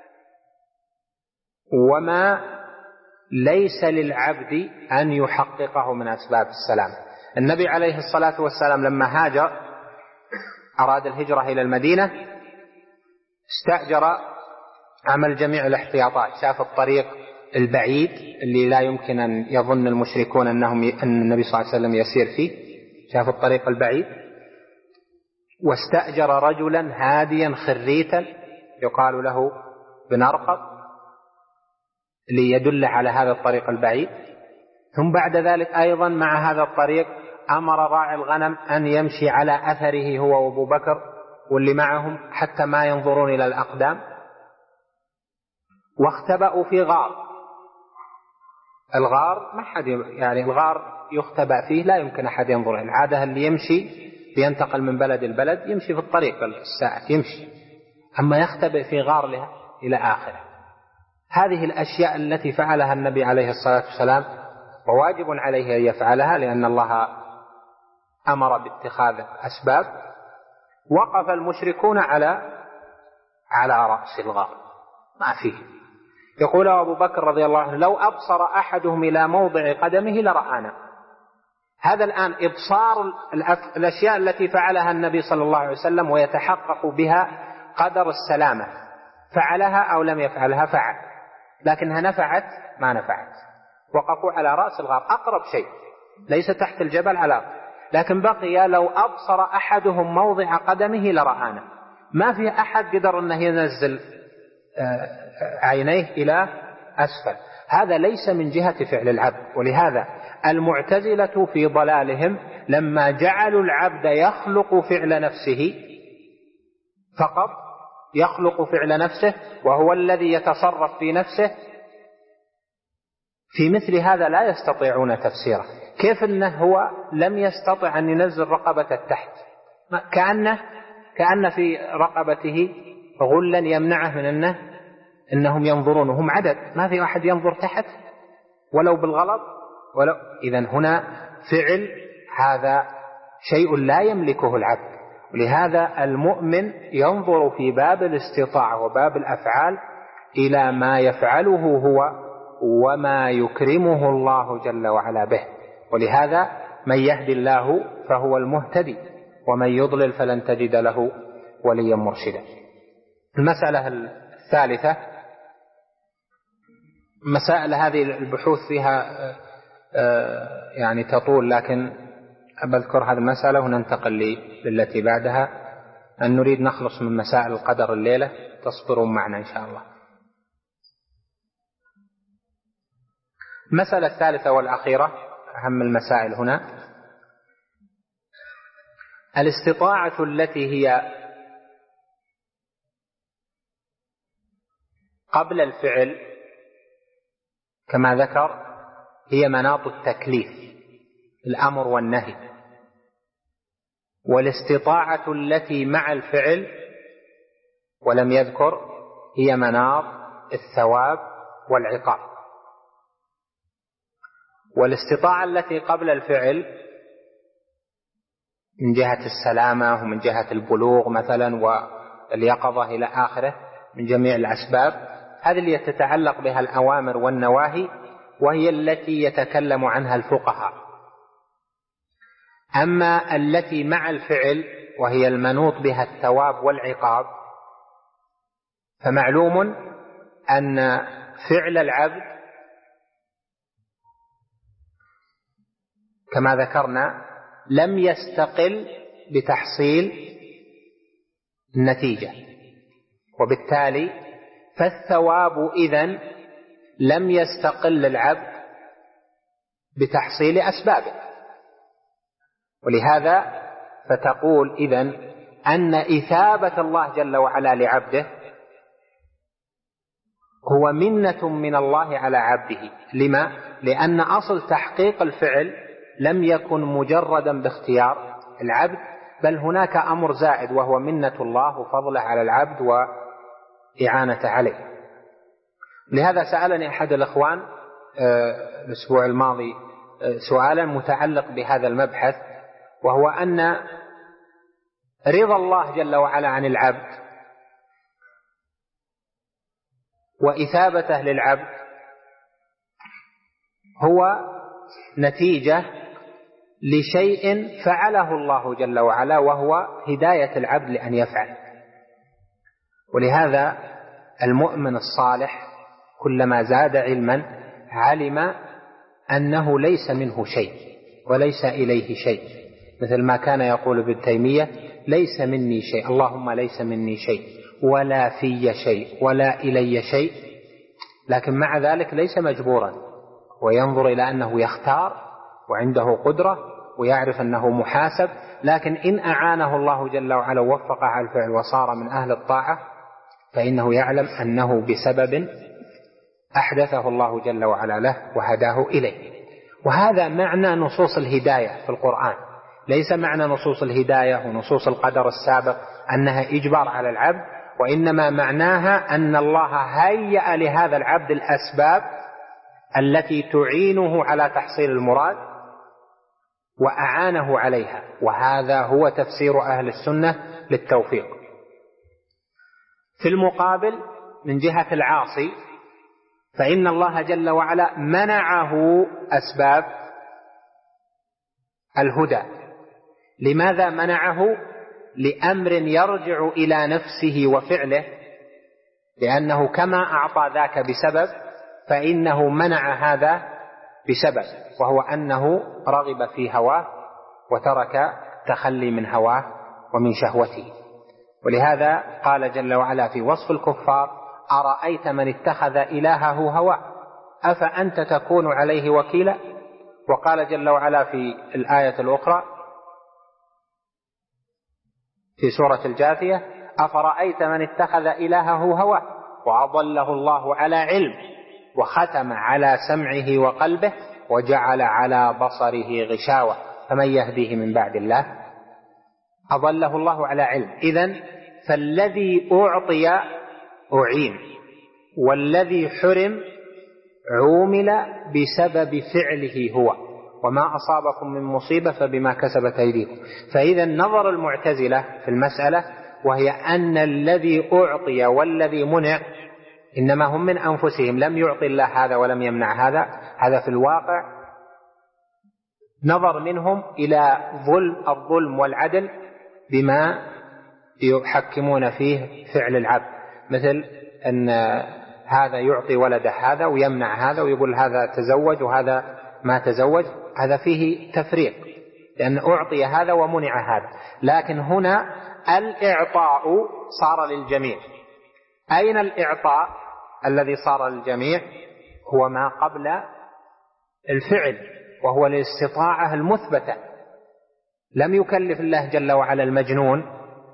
وما ليس للعبد أن يحققه من أسباب السلام. النبي عليه الصلاة والسلام لما هاجر أراد الهجرة إلى المدينة استأجر، عمل جميع الاحتياطات، شاف الطريق البعيد اللي لا يمكن أن يظن المشركون أنهم أن النبي صلى الله عليه وسلم يسير فيه، شاف الطريق البعيد واستأجر رجلا هاديا خريتا يقال له بن أرقط ليدل على هذا الطريق البعيد، ثم بعد ذلك أيضا مع هذا الطريق أمر راعي الغنم أن يمشي على أثره هو وأبو بكر واللي معهم حتى ما ينظرون إلى الأقدام. واختبأوا في غار. الغار ما حد يعني الغار يختبأ فيه لا يمكن أحد ينظر. العادة اللي يمشي بينتقل من بلد البلد يمشي في الطريق الساعة يمشي، أما يختبئ في غار لها إلى آخره. هذه الأشياء التي فعلها النبي عليه الصلاة والسلام وواجب عليه أن يفعلها لأن الله أمر باتخاذ أسباب. وقف المشركون على على رأس الغار ما فيه. يقول أبو بكر رضي الله عنه لو أبصر أحدهم إلى موضع قدمه لرآنا. هذا الآن إبصار الأشياء التي فعلها النبي صلى الله عليه وسلم ويتحقق بها قدر السلامة، فعلها أو لم يفعلها فعل، لكنها نفعت ما نفعت. وقفوا على رأس الغار أقرب شيء ليس تحت الجبل على، لكن بقي لو أبصر أحدهم موضع قدمه لرآنا. ما في أحد قدر أنه ينزل عينيه إلى أسفل. هذا ليس من جهة فعل العبد. ولهذا المعتزلة في ضلالهم لما جعلوا العبد يخلق فعل نفسه فقط، يخلق فعل نفسه وهو الذي يتصرف في نفسه، في مثل هذا لا يستطيعون تفسيره. كيف أنه هو لم يستطع أن ينزل رقبة التحت، كأنه كأن في رقبته غلا يمنعه من أنه إنهم ينظرون وهم عدد، ما في أحد ينظر تحت ولو بالغلط ولو. إذن هنا فعل هذا شيء لا يملكه العبد. ولهذا المؤمن ينظر في باب الاستطاعة وباب الأفعال إلى ما يفعله هو وما يكرمه الله جل وعلا به. ولهذا من يهدي الله فهو المهتدي ومن يضلل فلن تجد له وليا مرشدا. المسألة الثالثة، مسائل هذه البحوث فيها يعني تطول، لكن بذكر هذه المسألة وننتقل للتي بعدها، أن نريد نخلص من مسائل القدر الليلة، تصبرون معنا إن شاء الله. المسألة الثالثة والأخيرة أهم المسائل هنا، الاستطاعة التي هي قبل الفعل كما ذكر هي مناط التكليف، الأمر والنهي. والاستطاعة التي مع الفعل ولم يذكر هي مناط الثواب والعقاب. والاستطاعة التي قبل الفعل من جهة السلامة ومن جهة البلوغ مثلا واليقظة إلى آخره من جميع الأسباب، هذه اللي تتعلق بها الأوامر والنواهي، وهي التي يتكلم عنها الفقهاء. أما التي مع الفعل وهي المنوط بها الثواب والعقاب، فمعلوم أن فعل العبد كما ذكرنا لم يستقل بتحصيل النتيجة، وبالتالي فالثواب إذن لم يستقل العبد بتحصيل أسبابه. ولهذا فتقول إذن أن إثابة الله جل وعلا لعبده هو منة من الله على عبده. لما؟ لأن أصل تحقيق الفعل لم يكن مجردا باختيار العبد، بل هناك أمر زائد وهو منة الله وفضله على العبد وإعانة عليه. لهذا سألني أحد الأخوان الأسبوع الماضي سؤالا متعلق بهذا المبحث، وهو أن رضا الله جل وعلا عن العبد وإثابته للعبد هو نتيجة لشيء فعله الله جل وعلا، وهو هداية العبد لأن يفعل. ولهذا المؤمن الصالح كلما زاد علما علم أنه ليس منه شيء وليس إليه شيء، مثل ما كان يقول ابن تيمية: ليس مني شيء، اللهم ليس مني شيء ولا في شيء ولا إلي شيء. لكن مع ذلك ليس مجبورا، وينظر إلى أنه يختار وعنده قدرة ويعرف أنه محاسب. لكن إن أعانه الله جل وعلا ووفقه على الفعل وصار من أهل الطاعة فإنه يعلم أنه بسبب أحدثه الله جل وعلا له وهداه إليه. وهذا معنى نصوص الهداية في القرآن، ليس معنى نصوص الهداية ونصوص القدر السابق أنها إجبار على العبد، وإنما معناها أن الله هيأ لهذا العبد الأسباب التي تعينه على تحصيل المراد وأعانه عليها. وهذا هو تفسير أهل السنة للتوفيق. في المقابل من جهة العاصي فإن الله جل وعلا منعه أسباب الهدى. لماذا منعه؟ لأمر يرجع إلى نفسه وفعله، لأنه كما أعطى ذاك بسبب فإنه منع هذا بسبب، وهو أنه رغب في هواه وترك تخلي من هواه ومن شهوته. ولهذا قال جل وعلا في وصف الكفار: أرأيت من اتخذ إلهه هواه أفأنت تكون عليه وكيلا. وقال جل وعلا في الآية الأخرى في سورة الجاثية: أفرأيت من اتخذ إلهه هواه وأضله الله على علم وختم على سمعه وقلبه وجعل على بصره غشاوة فمن يهديه من بعد الله. أضله الله على علم. إذن فالذي أعطي أعين، والذي حرم عومل بسبب فعله هو، وما أصابكم من مصيبة فبما كسبت أيديكم. فإذا نظر المعتزلة في المسألة وهي أن الذي أعطي والذي منع إنما هم من أنفسهم، لم يعطي الله هذا ولم يمنع هذا. هذا في الواقع نظر منهم إلى ظلم الظلم والعدل بما يحكمون فيه فعل العبد، مثل أن هذا يعطي ولده هذا ويمنع هذا ويقول هذا تزوج وهذا ما تزوج. هذا فيه تفريق، لأن أعطي هذا ومنع هذا. لكن هنا الإعطاء صار للجميع. أين الإعطاء الذي صار للجميع؟ هو ما قبل الفعل، وهو الاستطاعة المثبتة. لم يكلف الله جل وعلا المجنون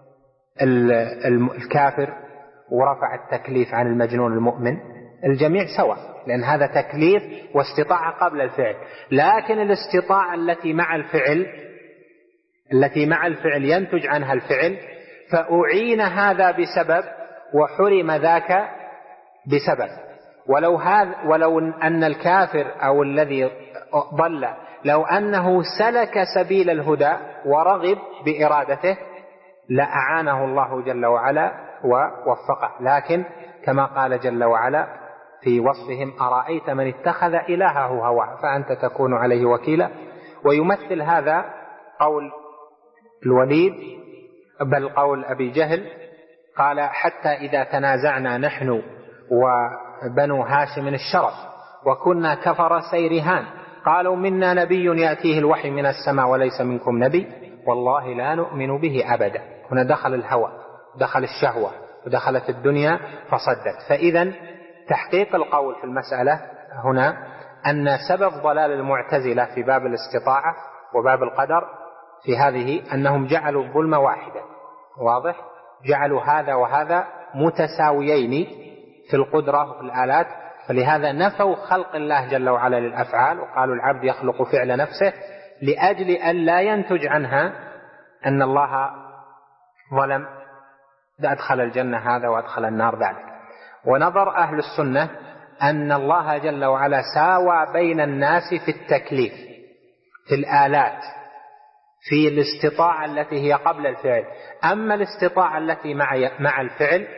الكافر ورفع التكليف عن المجنون المؤمن، الجميع سواء، لأن هذا تكليف واستطاعة قبل الفعل. لكن الاستطاعة التي مع الفعل التي مع الفعل ينتج عنها الفعل، فأعين هذا بسبب وحرم ذاك بسبب. ولو هذا ولو أن الكافر أو الذي ضل لو أنه سلك سبيل الهدى ورغب بإرادته لأعانه الله جل وعلا ووفقه. لكن كما قال جل وعلا في وصفهم: أرأيت من اتخذ إلهه هواه فأنت تكون عليه وكيلا. ويمثل هذا قول الوليد بل قول أبي جهل، قال: حتى إذا تنازعنا نحن وبنو هاشم الشرف وكنا كفر سيرهان قالوا منا نبي يأتيه الوحي من السماء وليس منكم نبي والله لا نؤمن به أبدا. هنا دخل الهوى، دخل الشهوة، ودخلت الدنيا فصدت. فإذا تحقيق القول في المسألة هنا أن سبب ضلال المعتزلة في باب الاستطاعة وباب القدر في هذه أنهم جعلوا الظلم واحدا. واضح؟ جعلوا هذا وهذا متساويين في القدرة وفي الآلات، فلهذا نفوا خلق الله جل وعلا للأفعال وقالوا العبد يخلق فعل نفسه، لأجل أن لا ينتج عنها أن الله ظلم أدخل الجنة هذا وأدخل النار ذلك. ونظر أهل السنة أن الله جل وعلا ساوى بين الناس في التكليف، في الآلات، في الاستطاعة التي هي قبل الفعل. أما الاستطاعة التي مع مع الفعل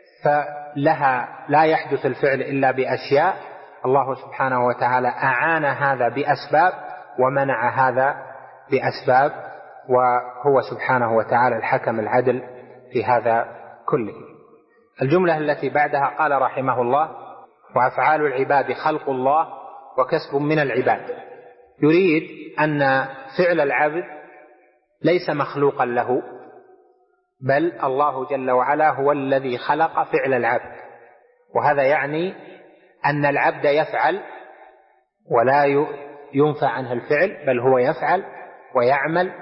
فلها لا يحدث الفعل إلا بأشياء، الله سبحانه وتعالى أعان هذا بأسباب ومنع هذا بأسباب، وهو سبحانه وتعالى الحكم العدل في هذا كله. الجملة التي بعدها قال رحمه الله: وأفعال العباد خلق الله وكسب من العباد. يريد أن فعل العبد ليس مخلوقا له، بل الله جل وعلا هو الذي خلق فعل العبد. وهذا يعني أن العبد يفعل ولا ينفى عنها الفعل، بل هو يفعل ويعمل،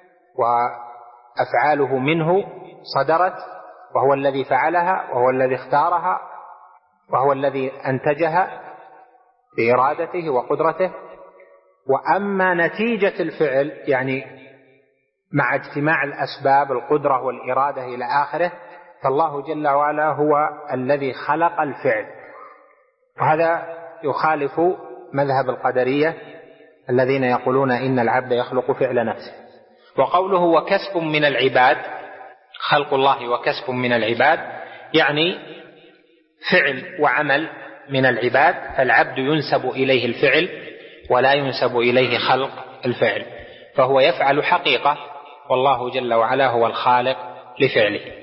وأفعاله منه صدرت، وهو الذي فعلها، وهو الذي اختارها، وهو الذي أنتجها بإرادته وقدرته. وأما نتيجة الفعل يعني مع اجتماع الأسباب القدرة والإرادة إلى آخره، فالله جل وعلا هو الذي خلق الفعل. وهذا يخالف مذهب القدرية الذين يقولون إن العبد يخلق فعل نفسه. وقوله وكسب من العباد، خلق الله وكسب من العباد، يعني فعل وعمل من العباد، فالعبد ينسب إليه الفعل ولا ينسب إليه خلق الفعل، فهو يفعل حقيقة، والله جل وعلا هو الخالق لفعله.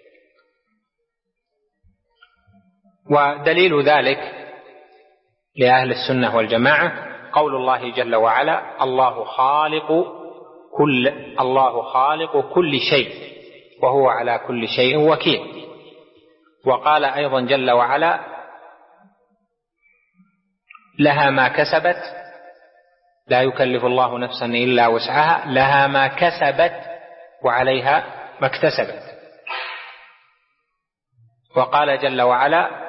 ودليل ذلك لأهل السنة والجماعة قول الله جل وعلا الله خالق كل الله خالق كل شيء وهو على كل شيء وكيل. وقال أيضا جل وعلا لها ما كسبت لا يكلف الله نفسا إلا وسعها لها ما كسبت وعليها ما اكتسبت. وقال جل وعلا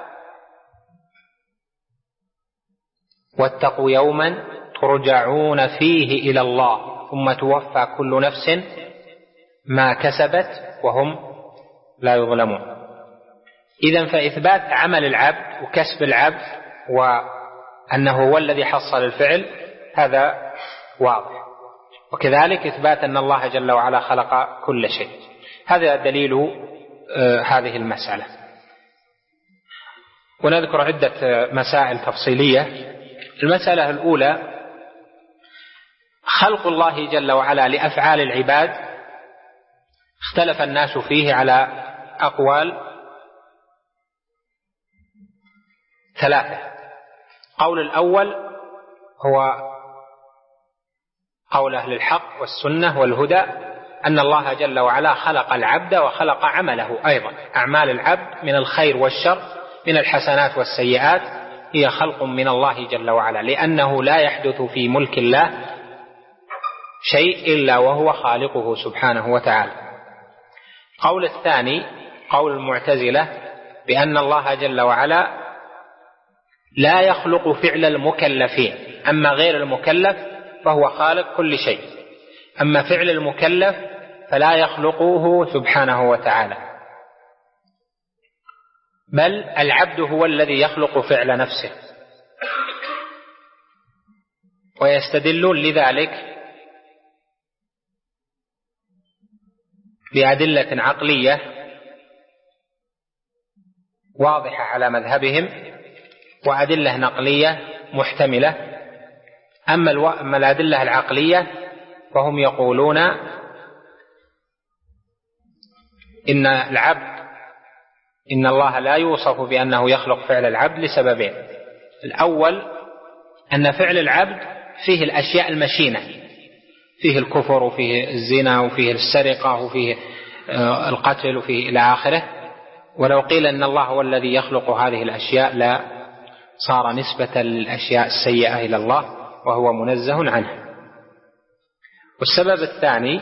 واتقوا يوما ترجعون فيه إلى الله ثم توفى كل نفس ما كسبت وهم لا يظلمون. إذن فإثبات عمل العبد وكسب العبد وأنه هو الذي حصل الفعل هذا واضح، وكذلك إثبات أن الله جل وعلا خلق كل شيء، هذا دليل آه هذه المسألة. ونذكر عدة مسائل تفصيلية. المسألة الأولى خلق الله جل وعلا لأفعال العباد، اختلف الناس فيه على أقوال ثلاثة. قول الأول هو قول أهل الحق والسنة والهدى أن الله جل وعلا خلق العبد وخلق عمله أيضا، أعمال العبد من الخير والشر من الحسنات والسيئات هي خلق من الله جل وعلا، لأنه لا يحدث في ملك الله شيء إلا وهو خالقه سبحانه وتعالى. قول الثاني قول المعتزلة بأن الله جل وعلا لا يخلق فعل المكلفين، أما غير المكلف فهو خالق كل شيء، أما فعل المكلف فلا يخلقه سبحانه وتعالى، بل العبد هو الذي يخلق فعل نفسه. ويستدلون لذلك بأدلة عقلية واضحة على مذهبهم وأدلة نقلية محتملة. أما, الو... أما الأدلة العقلية فهم يقولون إن العبد إن الله لا يوصف بأنه يخلق فعل العبد لسببين. الأول أن فعل العبد فيه الأشياء المشينة، فيه الكفر وفيه الزنا وفيه السرقة وفيه القتل وفيه إلى آخره. ولو قيل أن الله هو الذي يخلق هذه الأشياء لا صار نسبة للأشياء السيئة إلى الله وهو منزه عنها. والسبب الثاني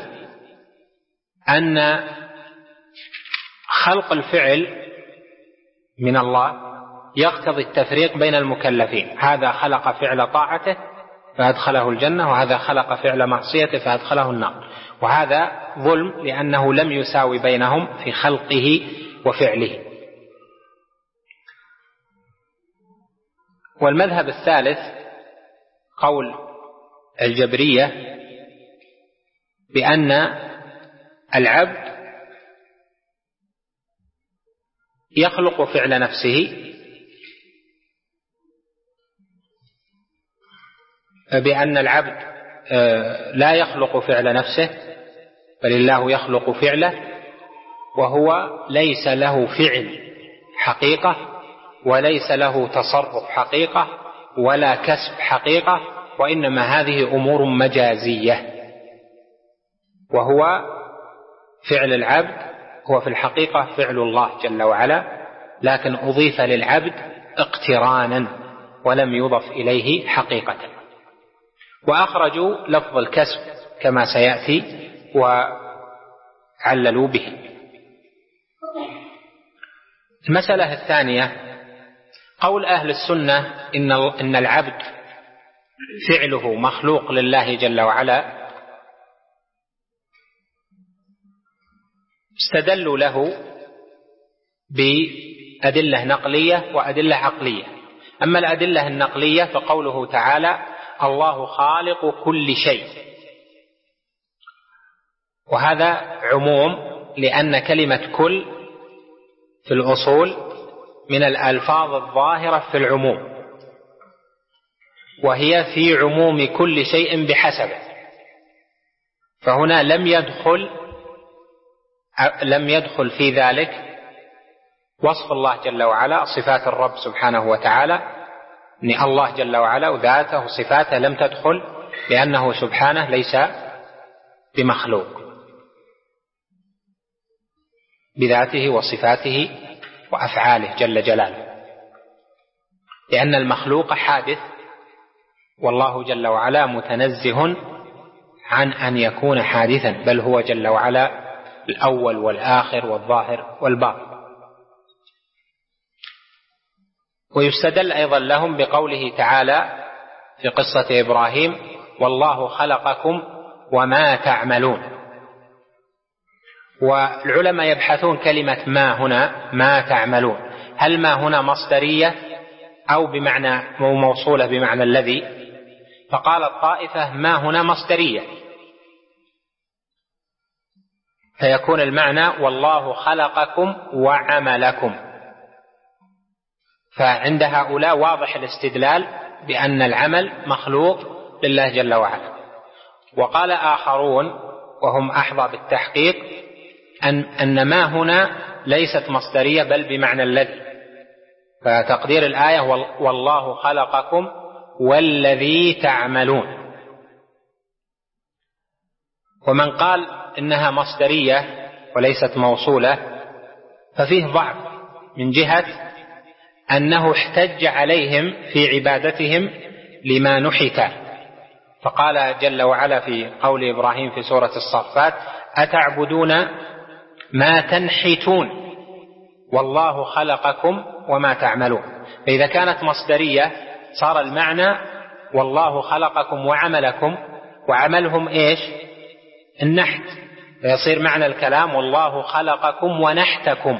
أن خلق الفعل من الله يقتضي التفريق بين المكلفين، هذا خلق فعل طاعته فأدخله الجنة، وهذا خلق فعل معصيته فأدخله النار، وهذا ظلم لأنه لم يساوي بينهم في خلقه وفعله. والمذهب الثالث قول الجبرية بأن العبد يخلق فعل نفسه، بأن العبد لا يخلق فعل نفسه بل الله يخلق فعله، وهو ليس له فعل حقيقة وليس له تصرف حقيقة ولا كسب حقيقة، وإنما هذه أمور مجازية. وهو فعل العبد هو في الحقيقة فعل الله جل وعلا، لكن أضيف للعبد اقترانا ولم يضف إليه حقيقة. وأخرجوا لفظ الكسب كما سيأتي وعللوا به. المسألة الثانية قول أهل السنة إن العبد فعله مخلوق لله جل وعلا، استدلوا له بأدلة نقلية وأدلة عقلية. أما الأدلة النقلية فقوله تعالى الله خالق كل شيء، وهذا عموم لأن كلمة كل في الأصول من الألفاظ الظاهرة في العموم، وهي في عموم كل شيء بحسبه. فهنا لم يدخل لم يدخل في ذلك وصف الله جل وعلا صفات الرب سبحانه وتعالى، أن الله جل وعلا وذاته وصفاته لم تدخل، لأنه سبحانه ليس بمخلوق بذاته وصفاته وأفعاله جل جلاله، لأن المخلوق حادث والله جل وعلا متنزه عن أن يكون حادثا، بل هو جل وعلا الأول والآخر والظاهر والباطن. ويستدل أيضا لهم بقوله تعالى في قصة إبراهيم والله خلقكم وما تعملون. والعلماء يبحثون كلمة ما هنا ما تعملون، هل ما هنا مصدرية أو بمعنى موصولة بمعنى الذي؟ فقال الطائفة ما هنا مصدرية، فيكون المعنى والله خلقكم وعملكم. فعند هؤلاء واضح الاستدلال بأن العمل مخلوق لله جل وعلا. وقال آخرون وهم أحظى بالتحقيق أن, أن ما هنا ليست مصدرية بل بمعنى الذي، فتقدير الآية والله خلقكم والذي تعملون. ومن قال إنها مصدرية وليست موصولة ففيه ضعف من جهة أنه احتج عليهم في عبادتهم لما نحت. فقال جل وعلا في قول إبراهيم في سورة الصافات أتعبدون ما تنحتون والله خلقكم وما تعملون. فإذا كانت مصدرية صار المعنى والله خلقكم وعملكم، وعملهم إيش؟ النحت، فيصير معنى الكلام والله خلقكم ونحتكم،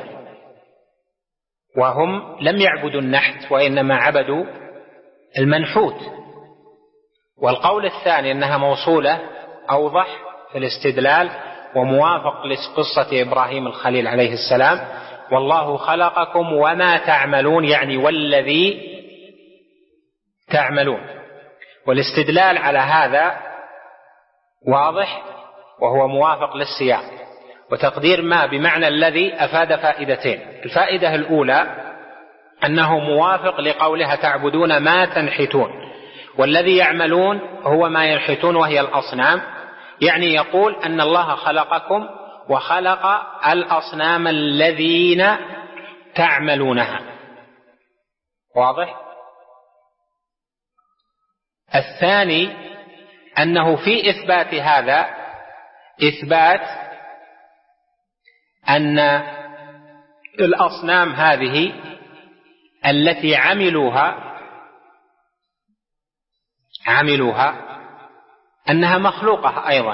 وهم لم يعبدوا النحت وإنما عبدوا المنحوت. والقول الثاني أنها موصولة أوضح في الاستدلال وموافق لقصة إبراهيم الخليل عليه السلام والله خلقكم وما تعملون، يعني والذي تعملون. والاستدلال على هذا واضح وهو موافق للسياق. وتقدير ما بمعنى الذي أفاد فائدتين. الفائدة الأولى أنه موافق لقولها تعبدون ما تنحتون، والذي يعملون هو ما ينحتون وهي الأصنام، يعني يقول أن الله خلقكم وخلق الأصنام الذين تعملونها. واضح؟ الثاني أنه في إثبات هذا إثبات أن الأصنام هذه التي عملوها عملوها أنها مخلوقة أيضا،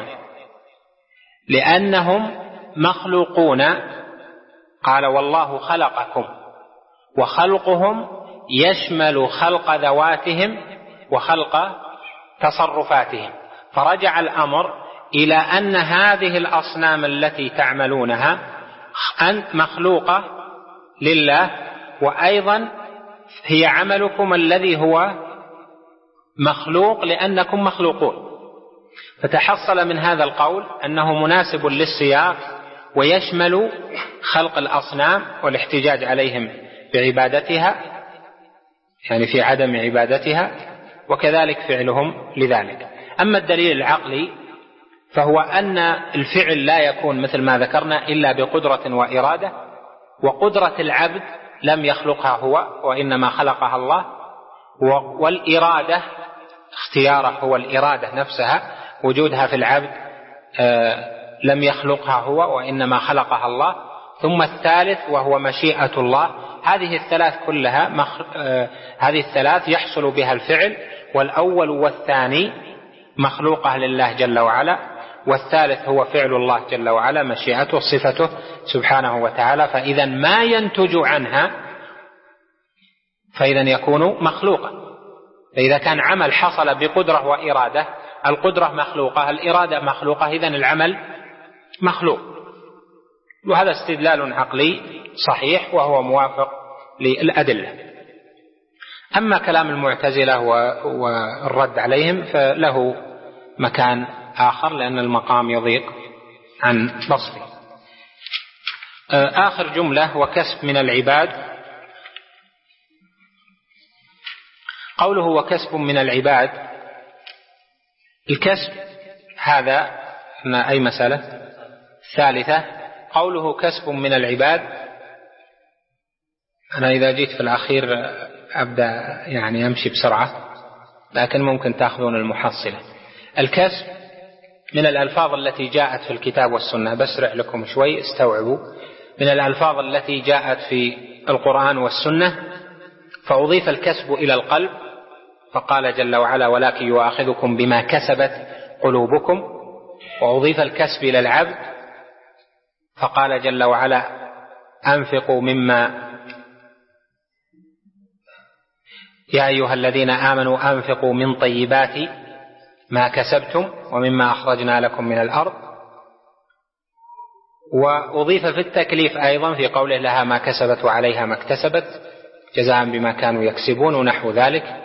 لأنهم مخلوقون. قال والله خلقكم، وخلقهم يشمل خلق ذواتهم وخلق تصرفاتهم، فرجع الأمر إلى أن هذه الأصنام التي تعملونها مخلوقة لله، وأيضا هي عملكم الذي هو مخلوق لأنكم مخلوقون. فتحصل من هذا القول أنه مناسب للسياق ويشمل خلق الأصنام والاحتجاج عليهم بعبادتها، يعني في عدم عبادتها، وكذلك فعلهم لذلك. أما الدليل العقلي فهو أن الفعل لا يكون مثل ما ذكرنا إلا بقدرة وإرادة، وقدرة العبد لم يخلقها هو وإنما خلقها الله، والإرادة اختياره هو الإرادة نفسها، وجودها في العبد لم يخلقها هو وإنما خلقها الله. ثم الثالث وهو مشيئة الله. هذه الثلاث كلها مخ... هذه الثلاث يحصل بها الفعل، والأول والثاني مخلوقة لله جل وعلا، والثالث هو فعل الله جل وعلا مشيئته صفته سبحانه وتعالى. فإذا ما ينتج عنها فإذا يكون مخلوقا. فإذا كان عمل حصل بقدرة وإرادة، القدرة مخلوقة، الإرادة مخلوقة، إذن العمل مخلوق. وهذا استدلال عقلي صحيح وهو موافق للأدلة. أما كلام المعتزلة والرد عليهم فله مكان آخر، لأن المقام يضيق عن بسطه. آخر جملة وكسب من العباد. قوله وكسب من العباد، الكسب هذا أي مسألة ثالثة. قوله كسب من العباد، أنا إذا جيت في الأخير أبدأ يعني أمشي بسرعة، لكن ممكن تأخذون المحصلة. الكسب من الألفاظ التي جاءت في الكتاب والسنة، بسرع لكم شوي استوعبوا، من الألفاظ التي جاءت في القرآن والسنة. فأضيف الكسب إلى القلب فقال جل وعلا ولكن يؤاخذكم بما كسبت قلوبكم. وأضيف الكسب إلى العبد فقال جل وعلا أنفقوا مما يا أيها الذين آمنوا أنفقوا من طيبات ما كسبتم ومما أخرجنا لكم من الأرض. وأضيف في التكليف أيضا في قوله لها ما كسبت وعليها ما اكتسبت جزاء بما كانوا يكسبون ونحو ذلك.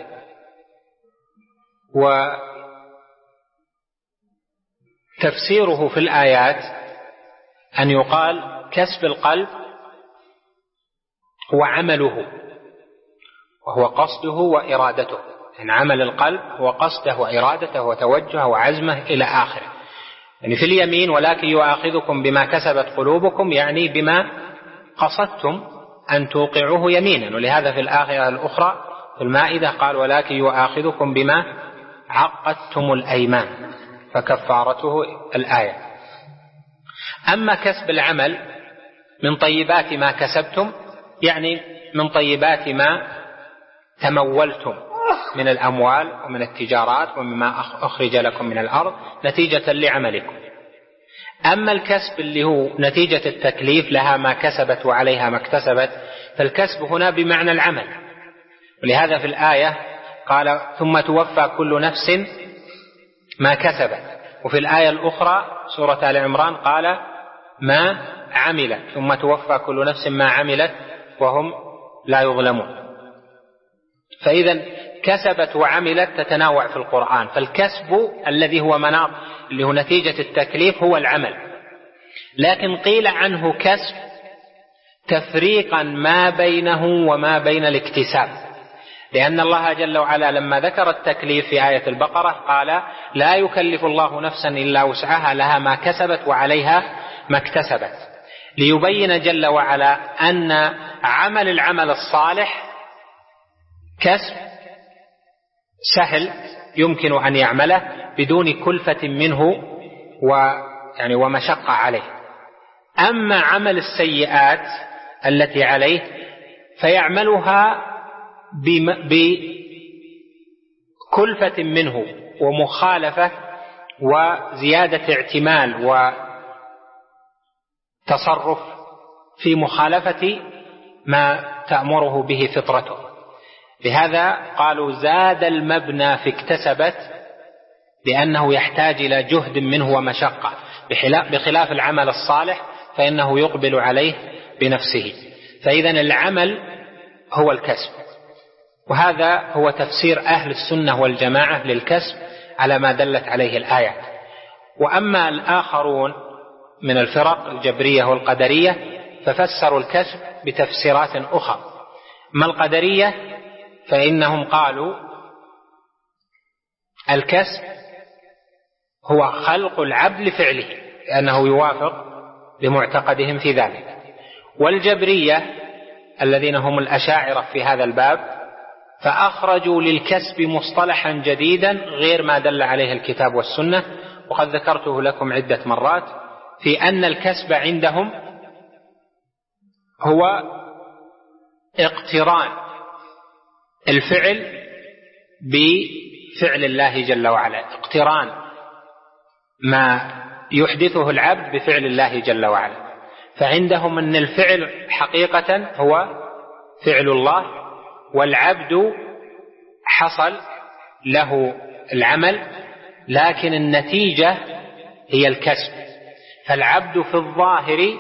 وتفسيره في الآيات أن يقال كسب القلب هو عمله وهو قصده وإرادته، يعني عمل القلب هو قصده وإرادته وتوجهه وعزمه إلى آخره. يعني في اليمين ولكن يؤاخذكم بما كسبت قلوبكم، يعني بما قصدتم أن توقعوه يمينا. ولهذا في الآية الأخرى في المائدة قال ولكن يؤاخذكم بما عقدتم الأيمان فكفارته الآية. أما كسب العمل من طيبات ما كسبتم، يعني من طيبات ما تمولتم من الأموال ومن التجارات ومما أخرج لكم من الأرض نتيجة لعملكم. أما الكسب اللي هو نتيجة التكليف لها ما كسبت وعليها ما اكتسبت، فالكسب هنا بمعنى العمل. ولهذا في الآية قال ثم توفى كل نفس ما كسبت، وفي الآية الأخرى سورة آل عمران قال ما عملت ثم توفى كل نفس ما عملت وهم لا يظلمون. فإذا كسبت وعملت تتناوع في القرآن. فالكسب الذي هو مناط اللي هو نتيجة التكليف هو العمل، لكن قيل عنه كسب تفريقا ما بينه وما بين الاكتساب، لأن الله جل وعلا لما ذكر التكليف في آية البقرة قال لا يكلف الله نفسا إلا وسعها لها ما كسبت وعليها ما اكتسبت، ليبين جل وعلا أن عمل العمل الصالح كسب سهل يمكن أن يعمله بدون كلفة منه ويعني ومشقة عليه. أما عمل السيئات التي عليه فيعملها بكلفة منه ومخالفة وزيادة اعتمال وتصرف في مخالفة ما تأمره به فطرته. لهذا قالوا زاد المبنى في اكتسبت، لأنه يحتاج إلى جهد منه ومشقة، بخلاف العمل الصالح فإنه يقبل عليه بنفسه. فإذا العمل هو الكسب، وهذا هو تفسير أهل السنة والجماعة للكسب على ما دلت عليه الآيات. وأما الآخرون من الفرق الجبرية والقدرية ففسروا الكسب بتفسيرات أخرى. ما القدرية فإنهم قالوا الكسب هو خلق العبد لفعله، لأنه يوافق لمعتقدهم في ذلك. والجبرية الذين هم الأشاعرة في هذا الباب فأخرجوا للكسب مصطلحا جديدا غير ما دل عليه الكتاب والسنة، وقد ذكرته لكم عدة مرات، في أن الكسب عندهم هو اقتران الفعل بفعل الله جل وعلا، اقتران ما يحدثه العبد بفعل الله جل وعلا. فعندهم أن الفعل حقيقة هو فعل الله، والعبد حصل له العمل لكن النتيجة هي الكسب. فالعبد في الظاهر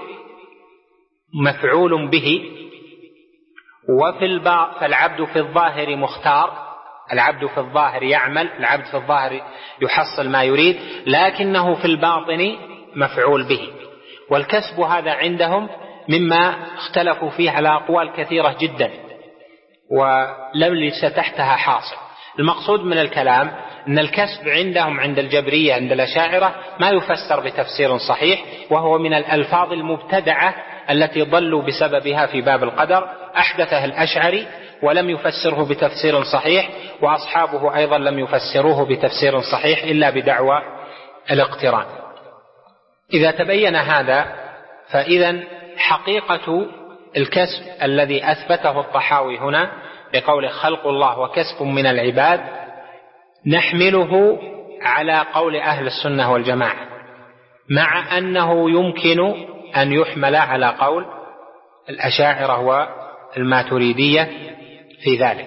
مفعول به، وفي الباطن فالعبد في الظاهر مختار، العبد في الظاهر يعمل، العبد في الظاهر يحصل ما يريد، لكنه في الباطن مفعول به. والكسب هذا عندهم مما اختلفوا فيه على أقوال كثيرة جدا ولم ليس تحتها حاصل. المقصود من الكلام أن الكسب عندهم عند الجبرية عند الأشاعرة ما يفسر بتفسير صحيح، وهو من الألفاظ المبتدعة التي ضلوا بسببها في باب القدر، أحدثه الأشعري ولم يفسره بتفسير صحيح، وأصحابه أيضا لم يفسروه بتفسير صحيح إلا بدعوى الاقتران. إذا تبين هذا فإذا حقيقة الكسب الذي أثبته الطحاوي هنا بقول خلق الله وكسب من العباد نحمله على قول أهل السنة والجماعة، مع أنه يمكن أن يحمل على قول الأشاعرة والماتريدية في ذلك،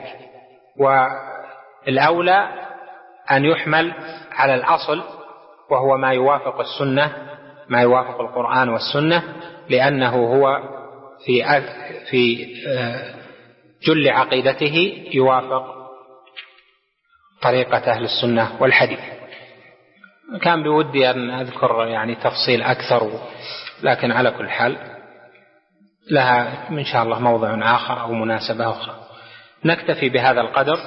والأولى أن يحمل على الأصل وهو ما يوافق السنة، ما يوافق القرآن والسنة، لأنه هو في في جل عقيدته يوافق طريقة أهل السنة والحديث. كان بودي أن أذكر يعني تفصيل أكثر، لكن على كل حال لها إن شاء الله موضع آخر أو مناسبة أخرى. نكتفي بهذا القدر.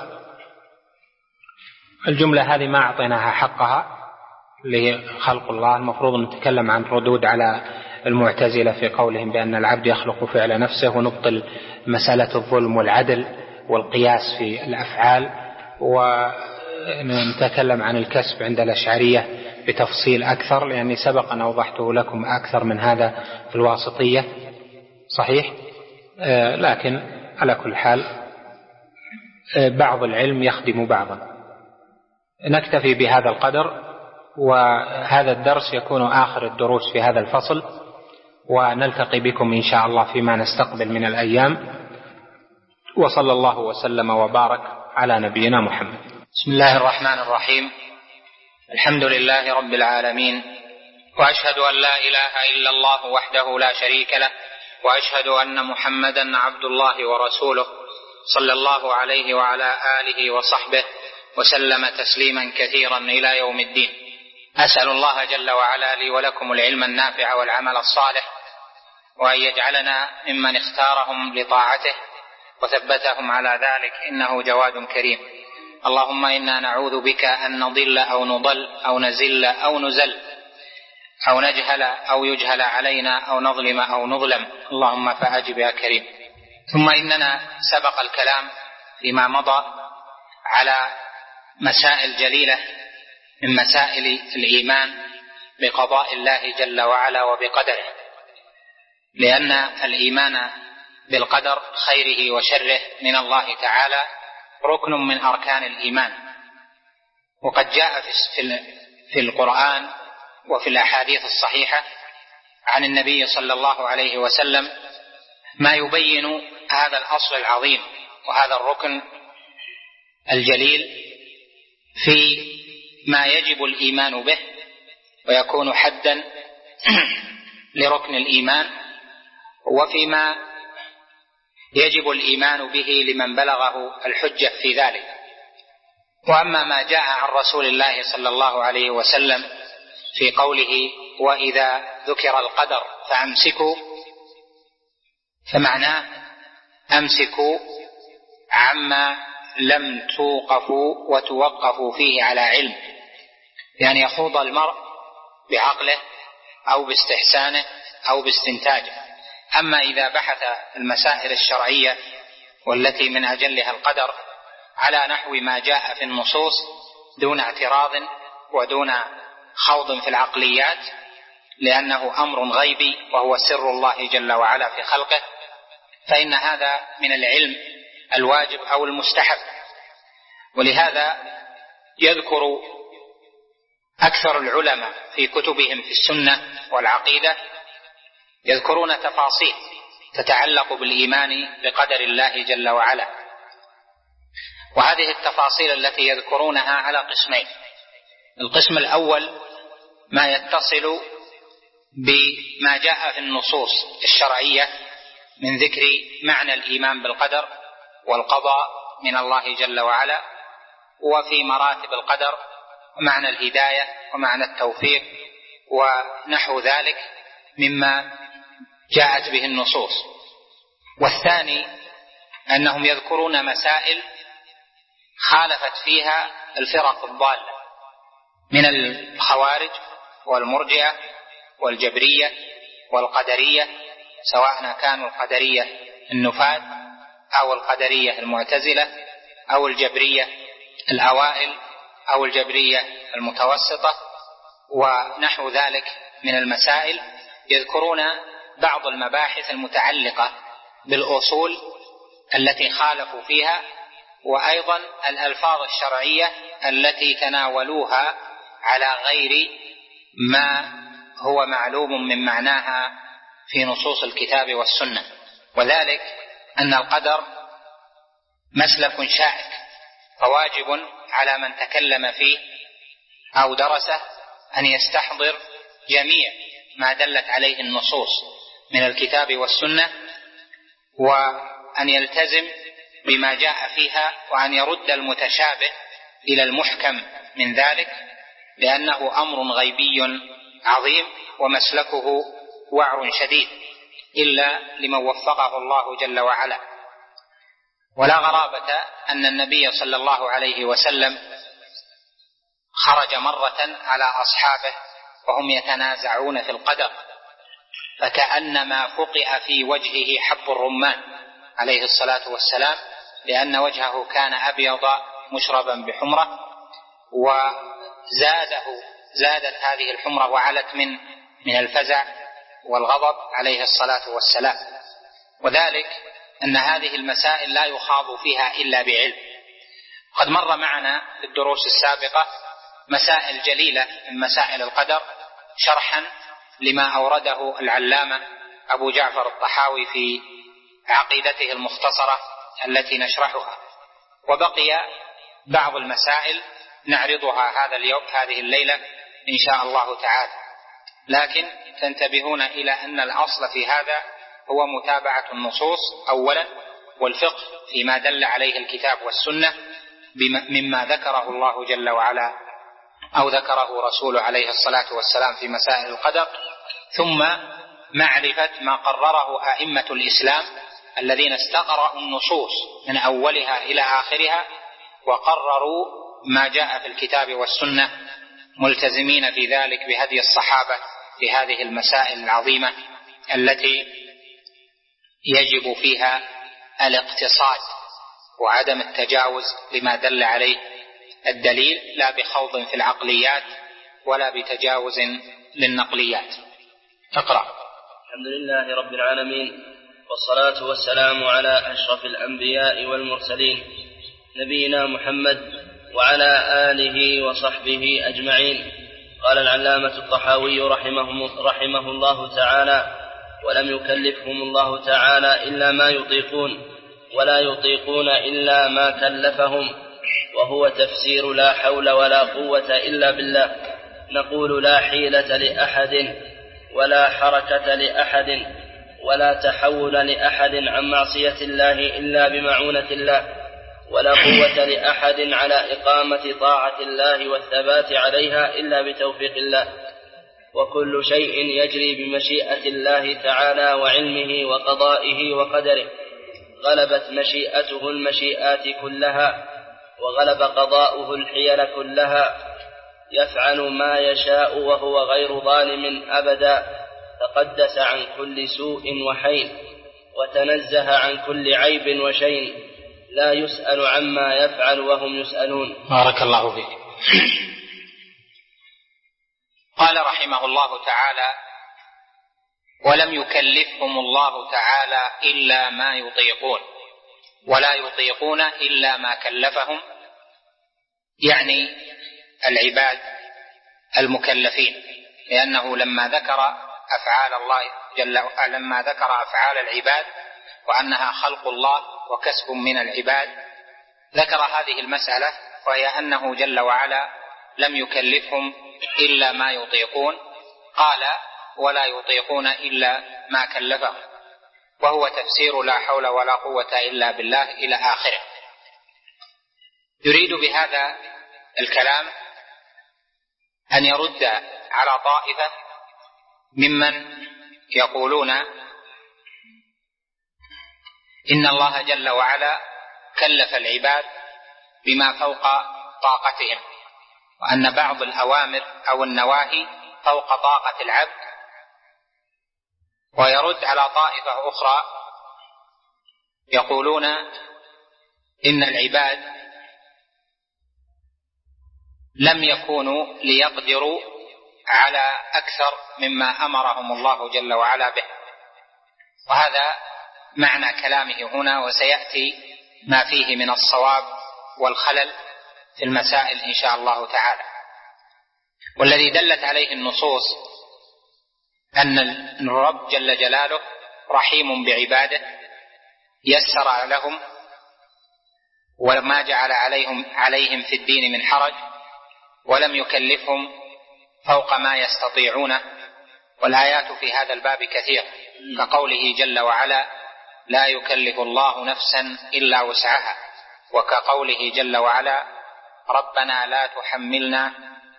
الجملة هذه ما أعطيناها حقها لخلق الله. المفروض أن نتكلم عن ردود على المعتزلة في قولهم بأن العبد يخلق فعل نفسه، ونبطل مسألة الظلم والعدل والقياس في الأفعال، ونتكلم عن الكسب عند الأشعرية بتفصيل أكثر، لأني سبق أن أوضحته لكم أكثر من هذا في الواسطية صحيح. آه لكن على كل حال آه بعض العلم يخدم بعضا. نكتفي بهذا القدر، وهذا الدرس يكون آخر الدروس في هذا الفصل، ونلتقي بكم إن شاء الله فيما نستقبل من الأيام. وصلى الله وسلم وبارك على نبينا محمد. بسم الله الرحمن الرحيم. الحمد لله رب العالمين، وأشهد أن لا إله إلا الله وحده لا شريك له، وأشهد أن محمدا عبد الله ورسوله، صلى الله عليه وعلى آله وصحبه وسلم تسليما كثيرا إلى يوم الدين. أسأل الله جل وعلا لي ولكم العلم النافع والعمل الصالح، وأن يجعلنا ممن اختارهم لطاعته وثبتهم على ذلك، إنه جواد كريم. اللهم إنا نعوذ بك أن نضل أو نضل أو نزل أو نزل أو نجهل أو يجهل علينا أو نظلم أو نظلم، اللهم فأجب يا كريم. ثم إننا سبق الكلام فيما مضى على مسائل جليلة من مسائل الإيمان بقضاء الله جل وعلا وبقدره، لأن الإيمان بالقدر خيره وشره من الله تعالى ركن من أركان الإيمان. وقد جاء في القرآن وفي الأحاديث الصحيحة عن النبي صلى الله عليه وسلم ما يبين هذا الأصل العظيم وهذا الركن الجليل في ما يجب الإيمان به، ويكون حدا لركن الإيمان، وفيما يجب الإيمان به لمن بلغه الحجة في ذلك. وأما ما جاء عن رسول الله صلى الله عليه وسلم في قوله وإذا ذكر القدر فأمسكوا، فمعناه أمسكوا عما لم توقفوا وتوقفوا فيه على علم، يعني يخوض المرء بعقله أو باستحسانه أو باستنتاجه. أما إذا بحث المسائل الشرعية والتي من أجلها القدر على نحو ما جاء في النصوص دون اعتراض ودون خوض في العقليات، لأنه أمر غيبي وهو سر الله جل وعلا في خلقه، فإن هذا من العلم الواجب أو المستحب. ولهذا يذكر أكثر العلماء في كتبهم في السنة والعقيدة يذكرون تفاصيل تتعلق بالإيمان بقدر الله جل وعلا، وهذه التفاصيل التي يذكرونها على قسمين. القسم الأول ما يتصل بما جاء في النصوص الشرعية من ذكر معنى الإيمان بالقدر والقضاء من الله جل وعلا، وفي مراتب القدر ومعنى الهداية ومعنى التوفيق ونحو ذلك مما جاءت به النصوص. والثاني أنهم يذكرون مسائل خالفت فيها الفرق الضالة من الخوارج والمرجئة والجبرية والقدرية، سواء كانوا القدرية النفاة أو القدرية المعتزلة أو الجبرية الأوائل أو الجبرية المتوسطة ونحو ذلك من المسائل. يذكرون بعض المباحث المتعلقة بالأصول التي خالفوا فيها، وأيضا الألفاظ الشرعية التي تناولوها على غير ما هو معلوم من معناها في نصوص الكتاب والسنة. وذلك أن القدر مسلك شائك، فواجب على من تكلم فيه أو درسه أن يستحضر جميع ما دلت عليه النصوص من الكتاب والسنة، وأن يلتزم بما جاء فيها، وأن يرد المتشابه إلى المحكم من ذلك، لأنه أمر غيبي عظيم ومسلكه وعر شديد إلا لمن وفقه الله جل وعلا. ولا غرابة أن النبي صلى الله عليه وسلم خرج مرة على أصحابه وهم يتنازعون في القدر، فكأنما فقئ في وجهه حب الرمان عليه الصلاة والسلام، لأن وجهه كان أبيض مشربا بحمرة، وزاده زادت هذه الحمرة وعلت من من الفزع والغضب عليه الصلاة والسلام. وذلك أن هذه المسائل لا يخاض فيها إلا بعلم. قد مر معنا في الدروس السابقة مسائل جليلة من مسائل القدر شرحا لما أورده العلامة أبو جعفر الطحاوي في عقيدته المختصرة التي نشرحها، وبقي بعض المسائل نعرضها هذا اليوم هذه الليلة إن شاء الله تعالى. لكن تنتبهون إلى أن الأصل في هذا هو متابعة النصوص أولا، والفقه فيما دل عليه الكتاب والسنة مما ذكره الله جل وعلا أو ذكره رسوله عليه الصلاة والسلام في مسائل القدر، ثم معرفة ما قرره أئمة الإسلام الذين استقرأوا النصوص من أولها إلى آخرها وقرروا ما جاء في الكتاب والسنة، ملتزمين في ذلك بهدي الصحابة في هذه المسائل العظيمة التي يجب فيها الاقتصاد وعدم التجاوز لما دل عليه الدليل، لا بخوض في العقليات ولا بتجاوز للنقليات. اقرأ. الحمد لله رب العالمين، والصلاة والسلام على أشرف الأنبياء والمرسلين نبينا محمد وعلى آله وصحبه أجمعين. قال العلامة الطحاوي رحمه, رحمه الله تعالى: ولم يكلفهم الله تعالى إلا ما يطيقون، ولا يطيقون إلا ما كلفهم، وهو تفسير لا حول ولا قوة إلا بالله. نقول لا حيلة لأحد ولا حركة لأحد ولا تحول لأحد عن معصية الله إلا بمعونة الله، ولا قوة لأحد على إقامة طاعة الله والثبات عليها إلا بتوفيق الله. وكل شيء يجري بمشيئة الله تعالى وعلمه وقضائه وقدره. غلبت مشيئته المشيئات كلها، وغلب قضاؤه الحيل كلها. يفعل ما يشاء وهو غير ظالم أبدا، تقدس عن كل سوء وحين، وتنزه عن كل عيب وشين. لا يسأل عما يفعل وهم يسألون. بارك الله فيك. قال رحمه الله تعالى: ولم يكلفهم الله تعالى إلا ما يطيقون ولا يطيقون إلا ما كلفهم، يعني العباد المكلفين، لأنه لما ذكر أفعال الله جل وعلا لما ذكر أفعال العباد وأنها خلق الله وكسب من العباد ذكر هذه المسألة، وهي أنه جل وعلا لم يكلفهم إلا ما يطيقون، قال ولا يطيقون إلا ما كلفهم، وهو تفسير لا حول ولا قوة إلا بالله إلى آخره. يريد بهذا الكلام أن يرد على طائفة ممن يقولون إن الله جل وعلا كلف العباد بما فوق طاقتهم، وأن بعض الأوامر أو النواهي فوق طاقة العبد، ويرد على طائفة أخرى يقولون إن العباد لم يكونوا ليقدروا على أكثر مما أمرهم الله جل وعلا به. وهذا معنى كلامه هنا، وسيأتي ما فيه من الصواب والخلل في المسائل إن شاء الله تعالى. والذي دلت عليه النصوص أن الرب جل جلاله رحيم بعباده، يسر لهم وما جعل عليهم عليهم في الدين من حرج، ولم يكلفهم فوق ما يستطيعونه. والآيات في هذا الباب كثير، كقوله جل وعلا: لا يكلف الله نفسا إلا وسعها، وكقوله جل وعلا: ربنا لا تحملنا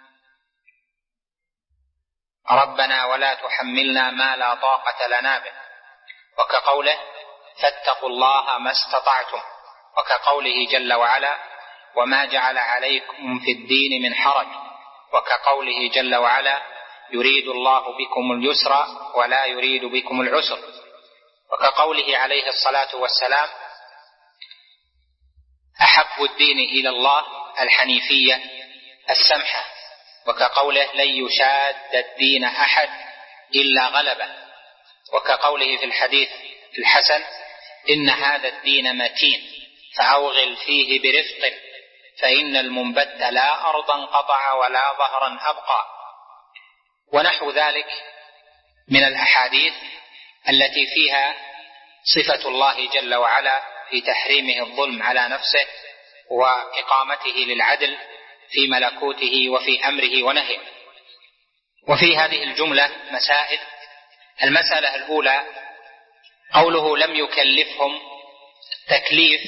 ربنا ولا تحملنا ما لا طاقة لنا به، وكقوله: فاتقوا الله ما استطعتم، وكقوله جل وعلا: وما جعل عليكم في الدين من حرج، وكقوله جل وعلا: يريد الله بكم اليسر ولا يريد بكم العسر، وكقوله عليه الصلاة والسلام: أحب الدين إلى الله الحنيفية السمحة، وكقوله: لن يشاد الدين أحد إلا غلبه، وكقوله في الحديث الحسن: إن هذا الدين متين فأوغل فيه برفق، فإن المنبت لا أرضا قطع ولا ظهرا أبقى، ونحو ذلك من الأحاديث التي فيها صفة الله جل وعلا في تحريمه الظلم على نفسه وإقامته للعدل في ملكوته وفي أمره ونهيه. وفي هذه الجملة مسائل. المسألة الأولى قوله لم يكلفهم، تكليف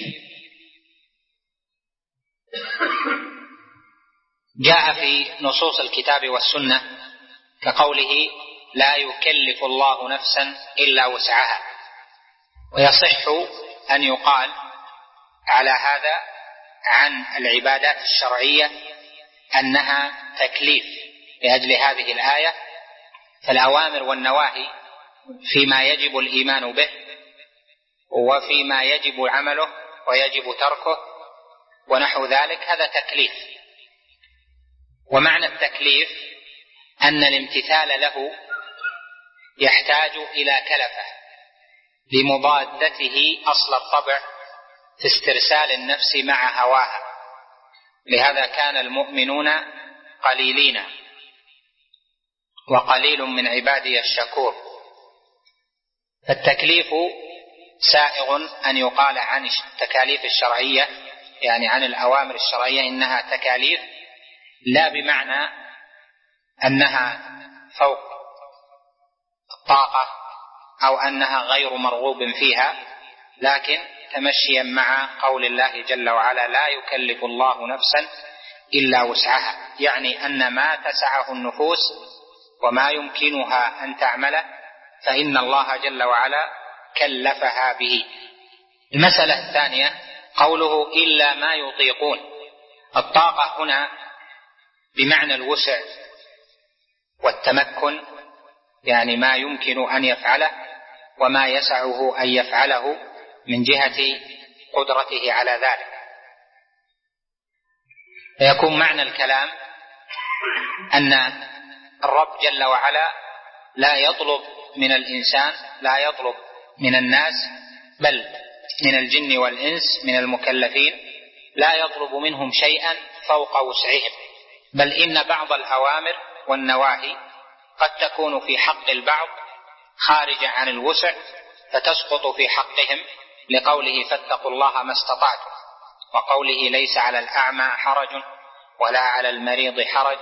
جاء في نصوص الكتاب والسنة كقوله: لا يكلف الله نفسا إلا وسعها. ويصح أن يقال على هذا عن العبادات الشرعية أنها تكليف لأجل هذه الآية، فالأوامر والنواهي فيما يجب الإيمان به وفيما يجب عمله ويجب تركه ونحو ذلك، هذا تكليف. ومعنى التكليف أن الامتثال له يحتاج إلى كلفة لمضادته أصل الطبع في استرسال النفس مع هواها، لهذا كان المؤمنون قليلين وقليل من عبادي الشكور. فالتكليف سائغ أن يقال عن التكاليف الشرعية، يعني عن الأوامر الشرعية إنها تكاليف، لا بمعنى أنها فوق الطاقة أو أنها غير مرغوب فيها، لكن تمشيا مع قول الله جل وعلا: لا يكلف الله نفسا إلا وسعها، يعني أن ما تسعه النفوس وما يمكنها أن تعمله فإن الله جل وعلا كلفها به. المسألة الثانية قوله إلا ما يطيقون. الطاقة هنا بمعنى الوسع والتمكن، يعني ما يمكن أن يفعله وما يسعه أن يفعله من جهة قدرته على ذلك. فيكون معنى الكلام أن الرب جل وعلا لا يطلب من الإنسان، لا يطلب من الناس، بل من الجن والإنس من المكلفين لا يطلب منهم شيئا فوق وسعهم، بل إن بعض الأوامر والنواهي قد تكون في حق البعض خارجة عن الوسع فتسقط في حقهم، لقوله فاتقوا الله ما استطعتم، وقوله ليس على الأعمى حرج ولا على المريض حرج،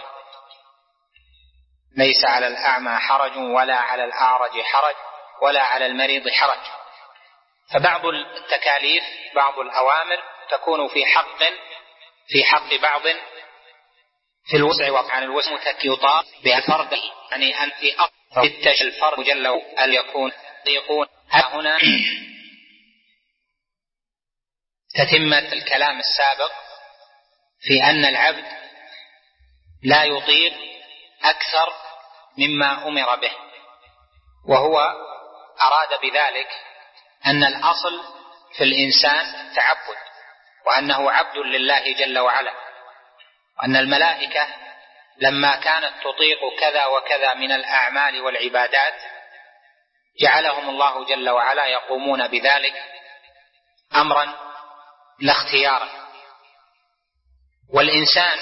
ليس على الأعمى حرج ولا على الأعرج حرج ولا على المريض حرج. فبعض التكاليف بعض الأوامر تكون في حق في حق بعض في الوسع وعن الوسع يطاق بفرض، يعني أن في أقصى الفرد جل أن يكون يقول هنا تتمة الكلام السابق في أن العبد لا يطيق أكثر مما أمر به، وهو أراد بذلك أن الأصل في الإنسان تعبد، وأنه عبد لله جل وعلا، وأن الملائكة لما كانت تطيق كذا وكذا من الأعمال والعبادات جعلهم الله جل وعلا يقومون بذلك أمرا لا اختيارا. والإنسان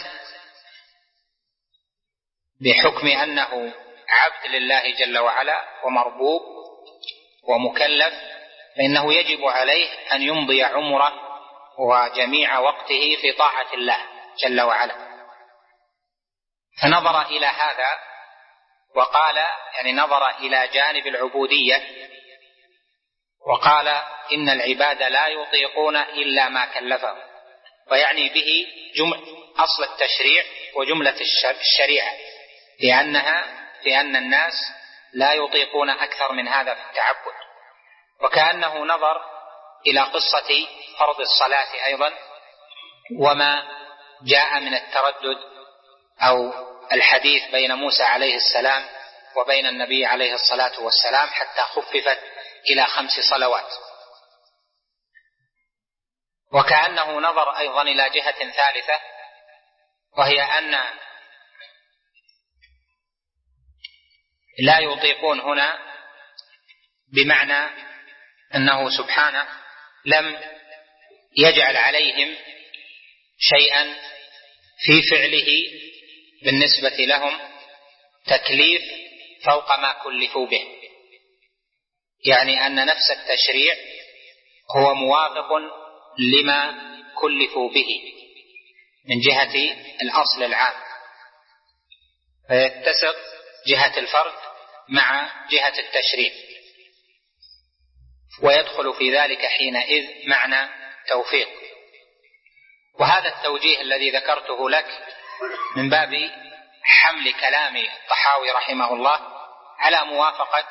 بحكم أنه عبد لله جل وعلا ومربوب ومكلف فإنه يجب عليه أن يمضي عمره وجميع وقته في طاعة الله جل وعلا. فنظر إلى هذا وقال، يعني نظر إلى جانب العبودية وقال إن العباد لا يطيقون إلا ما كلفه، ويعني به جمع أصل التشريع وجملة الشريعة، لأنها لأن الناس لا يطيقون أكثر من هذا في التعبد. وكأنه نظر إلى قصة فرض الصلاة أيضا وما جاء من التردد أو الحديث بين موسى عليه السلام وبين النبي عليه الصلاة والسلام حتى خففت إلى خمس صلوات. وكأنه نظر أيضا إلى جهة ثالثة، وهي أن لا يطيقون هنا بمعنى أنه سبحانه لم يجعل عليهم شيئا في فعله بالنسبة لهم تكليف فوق ما كلفوا به، يعني أن نفس التشريع هو موافق لما كلفوا به من جهة الأصل العام، فيتسق جهة الفرد مع جهة التشريع، ويدخل في ذلك حينئذ معنى توفيق. وهذا التوجيه الذي ذكرته لك من باب حمل كلام الطحاوي رحمه الله على موافقة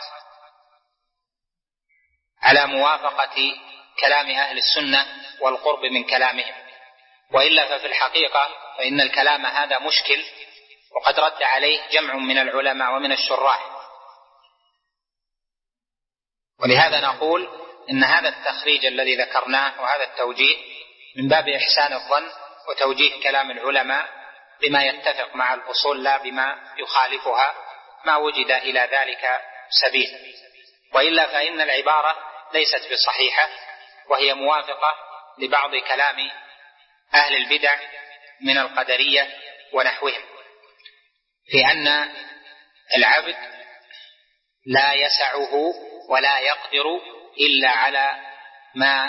على موافقة كلام أهل السنة والقرب من كلامهم، وإلا ففي الحقيقة فإن الكلام هذا مشكل، وقد رد عليه جمع من العلماء ومن الشراح. ولهذا نقول إن هذا التخريج الذي ذكرناه وهذا التوجيه من باب إحسان الظن وتوجيه كلام العلماء بما يتفق مع الأصول لا بما يخالفها ما وجد إلى ذلك سبيل، وإلا فإن العبارة ليست بصحيحة، وهي موافقة لبعض كلام أهل البدع من القدرية ونحوهم في أن العبد لا يسعه ولا يقدر إلا على ما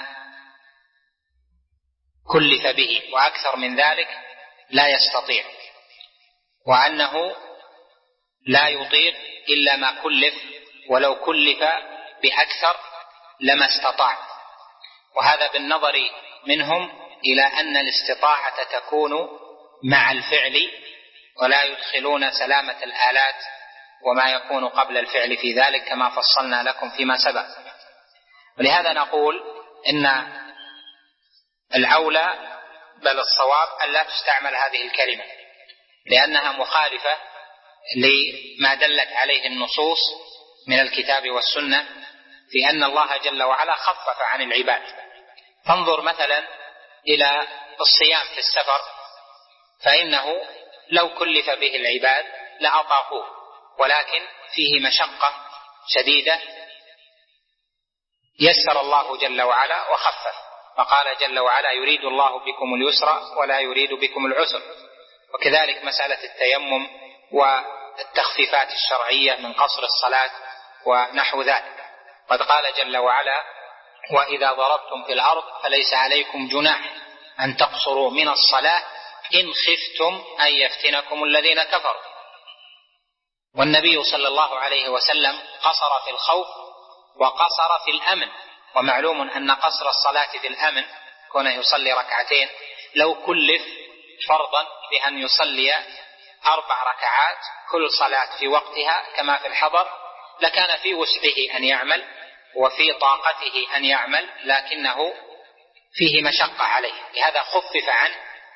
كلف به، وأكثر من ذلك لا يستطيع، وأنه لا يطيق إلا ما كلف، ولو كلف بأكثر لما استطاع. وهذا بالنظر منهم إلى أن الاستطاعة تكون مع الفعل، ولا يدخلون سلامة الآلات وما يكون قبل الفعل في ذلك كما فصلنا لكم فيما سبق. ولهذا نقول إن الأولى بل الصواب أن لا تستعمل هذه الكلمة، لأنها مخالفة لما دلت عليه النصوص من الكتاب والسنة في أن الله جل وعلا خفف عن العباد، فانظر مثلا إلى الصيام في السفر، فإنه لو كلف به العباد لأطاقوه، ولكن فيه مشقة شديدة يسر الله جل وعلا وخفف، فقال جل وعلا: يريد الله بكم اليسر ولا يريد بكم العسر. وكذلك مسألة التيمم والتخفيفات الشرعية من قصر الصلاة ونحو ذلك. قد قال جل وعلا: وإذا ضربتم في الأرض فليس عليكم جناح أن تقصروا من الصلاة إن خفتم أن يفتنكم الذين كفروا. والنبي صلى الله عليه وسلم قصر في الخوف وقصر في الأمن، ومعلوم أن قصر الصلاة في الأمن كونه يصلي ركعتين، لو كلف فرضا بأن يصلي أربع ركعات كل صلاة في وقتها كما في الحضر لكان في وسعه أن يعمل وفي طاقته أن يعمل، لكنه فيه مشقة عليه، لهذا خفف عنه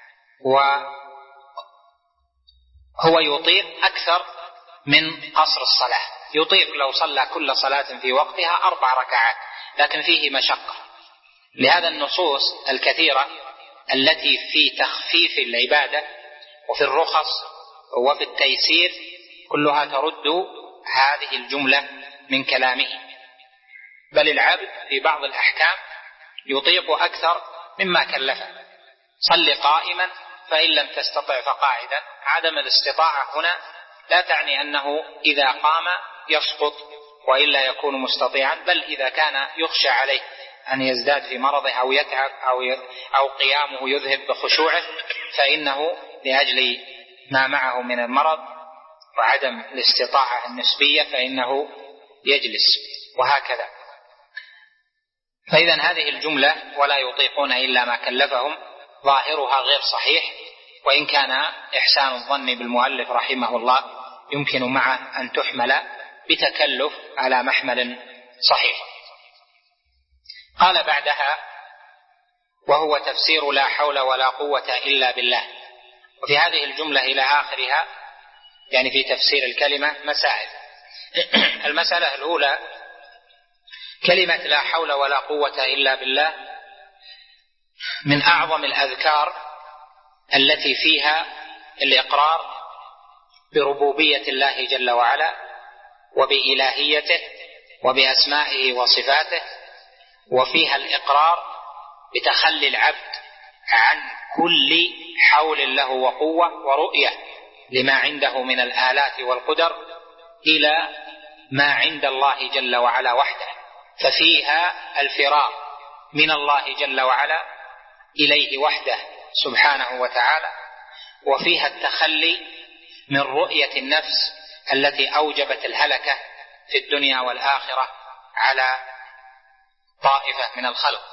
وهو يطيق أكثر من قصر الصلاة. يطيق لو صلى كل صلاة في وقتها أربع ركعات، لكن فيه مشقة. لهذا النصوص الكثيرة التي في تخفيف العبادة وفي الرخص وفي التيسير كلها ترد هذه الجملة من كلامه. بل العبد في بعض الأحكام يطيق أكثر مما كلفه. صل قائما فإن لم تستطع فقاعدا. عدم الاستطاعة هنا لا تعني أنه إذا قام يسقط وإلا يكون مستطيعا، بل إذا كان يخشى عليه أن يزداد في مرضه أو يتعب أو أو قيامه يذهب بخشوعه فإنه لأجل ما معه من المرض وعدم الاستطاعة النسبية فإنه يجلس، وهكذا. فإذا هذه الجملة ولا يطيقون إلا ما كلفهم ظاهرها غير صحيح، وإن كان إحسان الظن بالمؤلف رحمه الله يمكن معه أن تحمل بتكلف على محمل صحيح. قال بعدها: وهو تفسير لا حول ولا قوة إلا بالله. وفي هذه الجملة إلى آخرها يعني في تفسير الكلمة مسائل. المسألة الأولى: كلمة لا حول ولا قوة إلا بالله من أعظم الأذكار التي فيها الإقرار بربوبية الله جل وعلا وبإلهيته وبأسمائه وصفاته، وفيها الإقرار بتخلي العبد عن كل حول له وقوة ورؤية لما عنده من الآلات والقدر إلى ما عند الله جل وعلا وحده، ففيها الفرار من الله جل وعلا إليه وحده سبحانه وتعالى، وفيها التخلي من رؤية النفس التي أوجبت الهلكة في الدنيا والآخرة على طائفة من الخلق.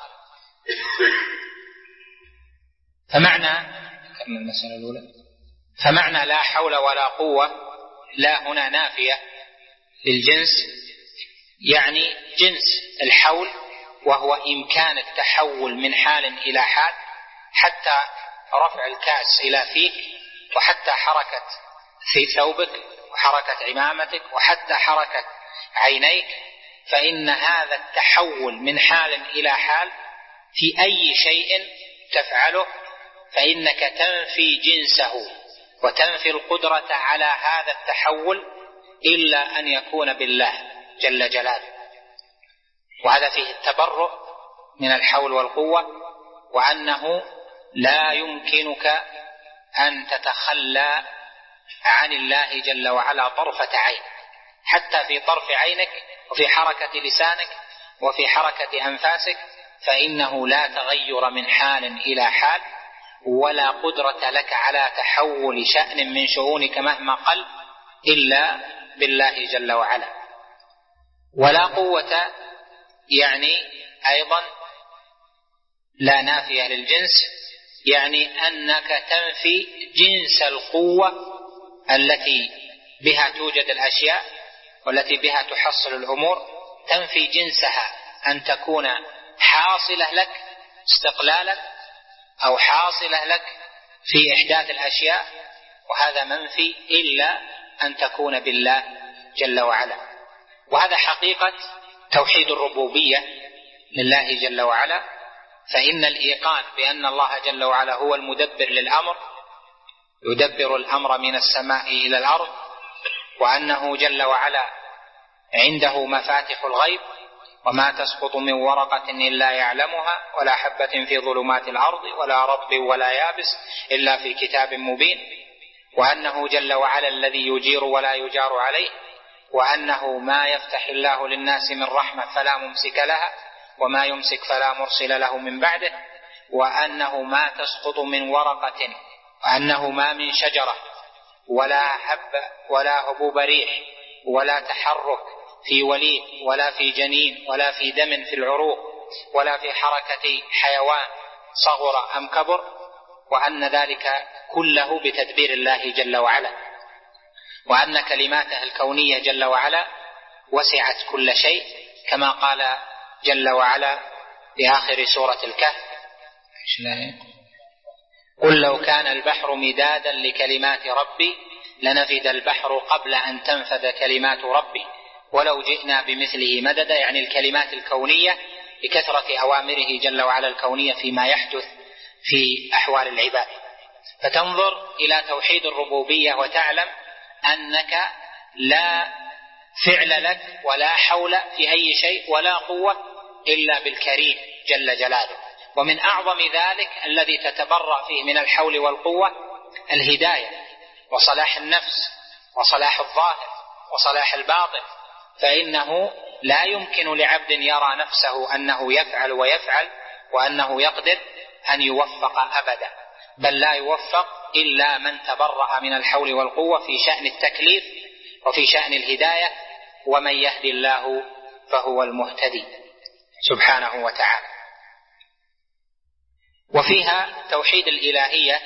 فمعنى المسألة الأولى فمعنى لا حول ولا قوة لا هنا نافية للجنس، يعني جنس الحول وهو إمكان التحول من حال إلى حال، حتى رفع الكاس إلى فيك، وحتى حركة في ثوبك وحركة عمامتك وحتى حركة عينيك، فإن هذا التحول من حال إلى حال في أي شيء تفعله فإنك تنفي جنسه وتنفي القدرة على هذا التحول إلا أن يكون بالله جل جلاله. وهذا فيه التبرؤ من الحول والقوة، وأنه لا يمكنك أن تتخلى عن الله جل وعلا طرفة عين، حتى في طرف عينك وفي حركة لسانك وفي حركة أنفاسك فإنه لا تغير من حال إلى حال، ولا قدرة لك على تحول شأن من شؤونك مهما قل إلا بالله جل وعلا. ولا قوة يعني أيضا لا نافية للجنس، يعني أنك تنفي جنس القوة التي بها توجد الأشياء والتي بها تحصل الأمور، تنفي جنسها أن تكون حاصلة لك استقلالا أو حاصلة لك في إحداث الأشياء، وهذا منفي إلا أن تكون بالله جل وعلا. وهذا حقيقة توحيد الربوبية لله جل وعلا، فإن الإيقان بأن الله جل وعلا هو المدبر للأمر، يدبر الأمر من السماء إلى الأرض، وأنه جل وعلا عنده مفاتح الغيب، وما تسقط من ورقة إلا يعلمها، ولا حبة في ظلمات الأرض ولا رطب ولا يابس إلا في كتاب مبين، وأنه جل وعلا الذي يجير ولا يجار عليه، وأنه ما يفتح الله للناس من رحمة فلا ممسك لها، وما يمسك فلا مرسل له من بعده، وأنه ما تسقط من ورقة، وأنه ما من شجرة ولا حب ولا هبوب ريح ولا تحرك في وليد ولا في جنين ولا في دم في العروق ولا في حركة حيوان صغر أم كبر، وأن ذلك كله بتدبير الله جل وعلا، وأن كلماته الكونية جل وعلا وسعت كل شيء، كما قال جل وعلا في آخر سورة الكهف: قل لو كان البحر مدادا لكلمات ربي لنفد البحر قبل أن تنفد كلمات ربي ولو جئنا بمثله مددا. يعني الكلمات الكونية لكثرة أوامره جل وعلا الكونية فيما يحدث في أحوال العباد. فتنظر إلى توحيد الربوبية وتعلم أنك لا فعل لك ولا حول في أي شيء ولا قوة إلا بالكريم جل جلاله. ومن أعظم ذلك الذي تتبرأ فيه من الحول والقوة الهداية وصلاح النفس وصلاح الظاهر وصلاح الباطن، فإنه لا يمكن لعبد يرى نفسه أنه يفعل ويفعل وأنه يقدر أن يوفق أبدا، بل لا يوفق إلا من تبرأ من الحول والقوة في شأن التكليف وفي شأن الهداية، ومن يهدي الله فهو المهتدي سبحانه وتعالى. وفيها توحيد الإلهية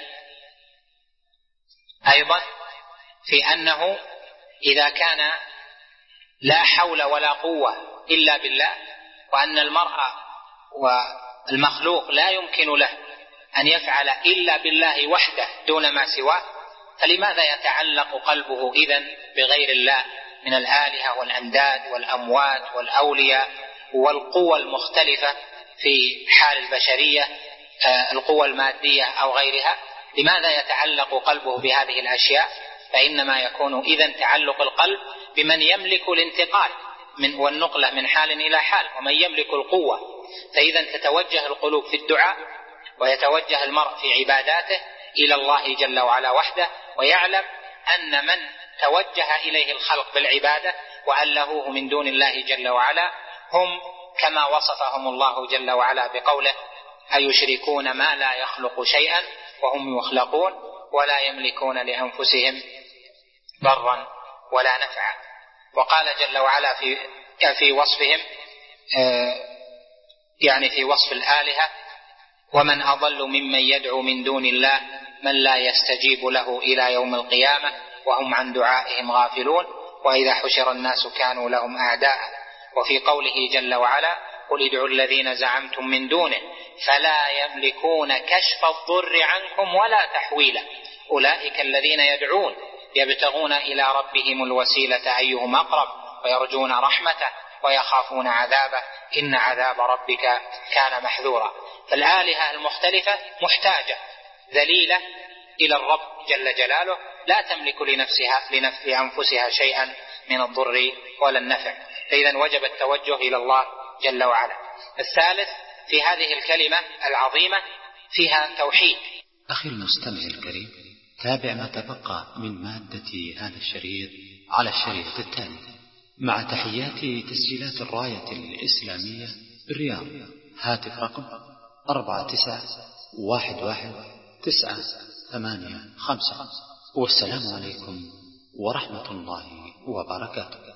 أيضا، في أنه إذا كان لا حول ولا قوة إلا بالله، وأن المرء والمخلوق لا يمكن له أن يفعل إلا بالله وحده دون ما سواه، فلماذا يتعلق قلبه إذن بغير الله من الآلهة والأنداد والأموات والأولياء والقوى المختلفة في حال البشرية، القوى المادية أو غيرها؟ لماذا يتعلق قلبه بهذه الأشياء؟ فإنما يكون إذن تعلق القلب بمن يملك الانتقال من والنقلة من حال إلى حال، ومن يملك القوة. فإذا تتوجه القلوب في الدعاء، ويتوجه المرء في عباداته إلى الله جل وعلا وحده، ويعلم أن من توجه إليه الخلق بالعبادة وألهوه من دون الله جل وعلا هم كما وصفهم الله جل وعلا بقوله: أيشركون ما لا يخلق شيئا وهم يخلقون ولا يملكون لأنفسهم ضرا ولا نفعا. وقال جل وعلا في في وصفهم، يعني في وصف الآلهة: ومن أضل ممن يدعو من دون الله من لا يستجيب له إلى يوم القيامة وهم عن دعائهم غافلون وإذا حشر الناس كانوا لهم أعداء. وفي قوله جل وعلا: قل ادعوا الذين زعمتم من دونه فلا يملكون كشف الضر عنكم ولا تحويلا أولئك الذين يدعون يبتغون إلى ربهم الوسيلة أيهم أقرب ويرجون رحمته ويخافون عذابه إن عذاب ربك كان محذورا. فالآلهة المختلفة محتاجة ذليلة إلى الرب جل جلاله، لا تملك لنفسها لنفس أنفسها شيئا من الضر ولا النفع، فإذا وجب التوجه إلى الله جل وعلا. الثالث في هذه الكلمة العظيمة فيها توحيد. أخي المستمع الكريم، تابع ما تبقى من مادة هذا الشريط على الشريط التالي مع تحيات تسجيلات الراية الإسلامية بالرياض. هاتف رقم أربعة تسعة واحد واحد تسعة ثمانية خمسة. والسلام عليكم ورحمة الله وبركاته.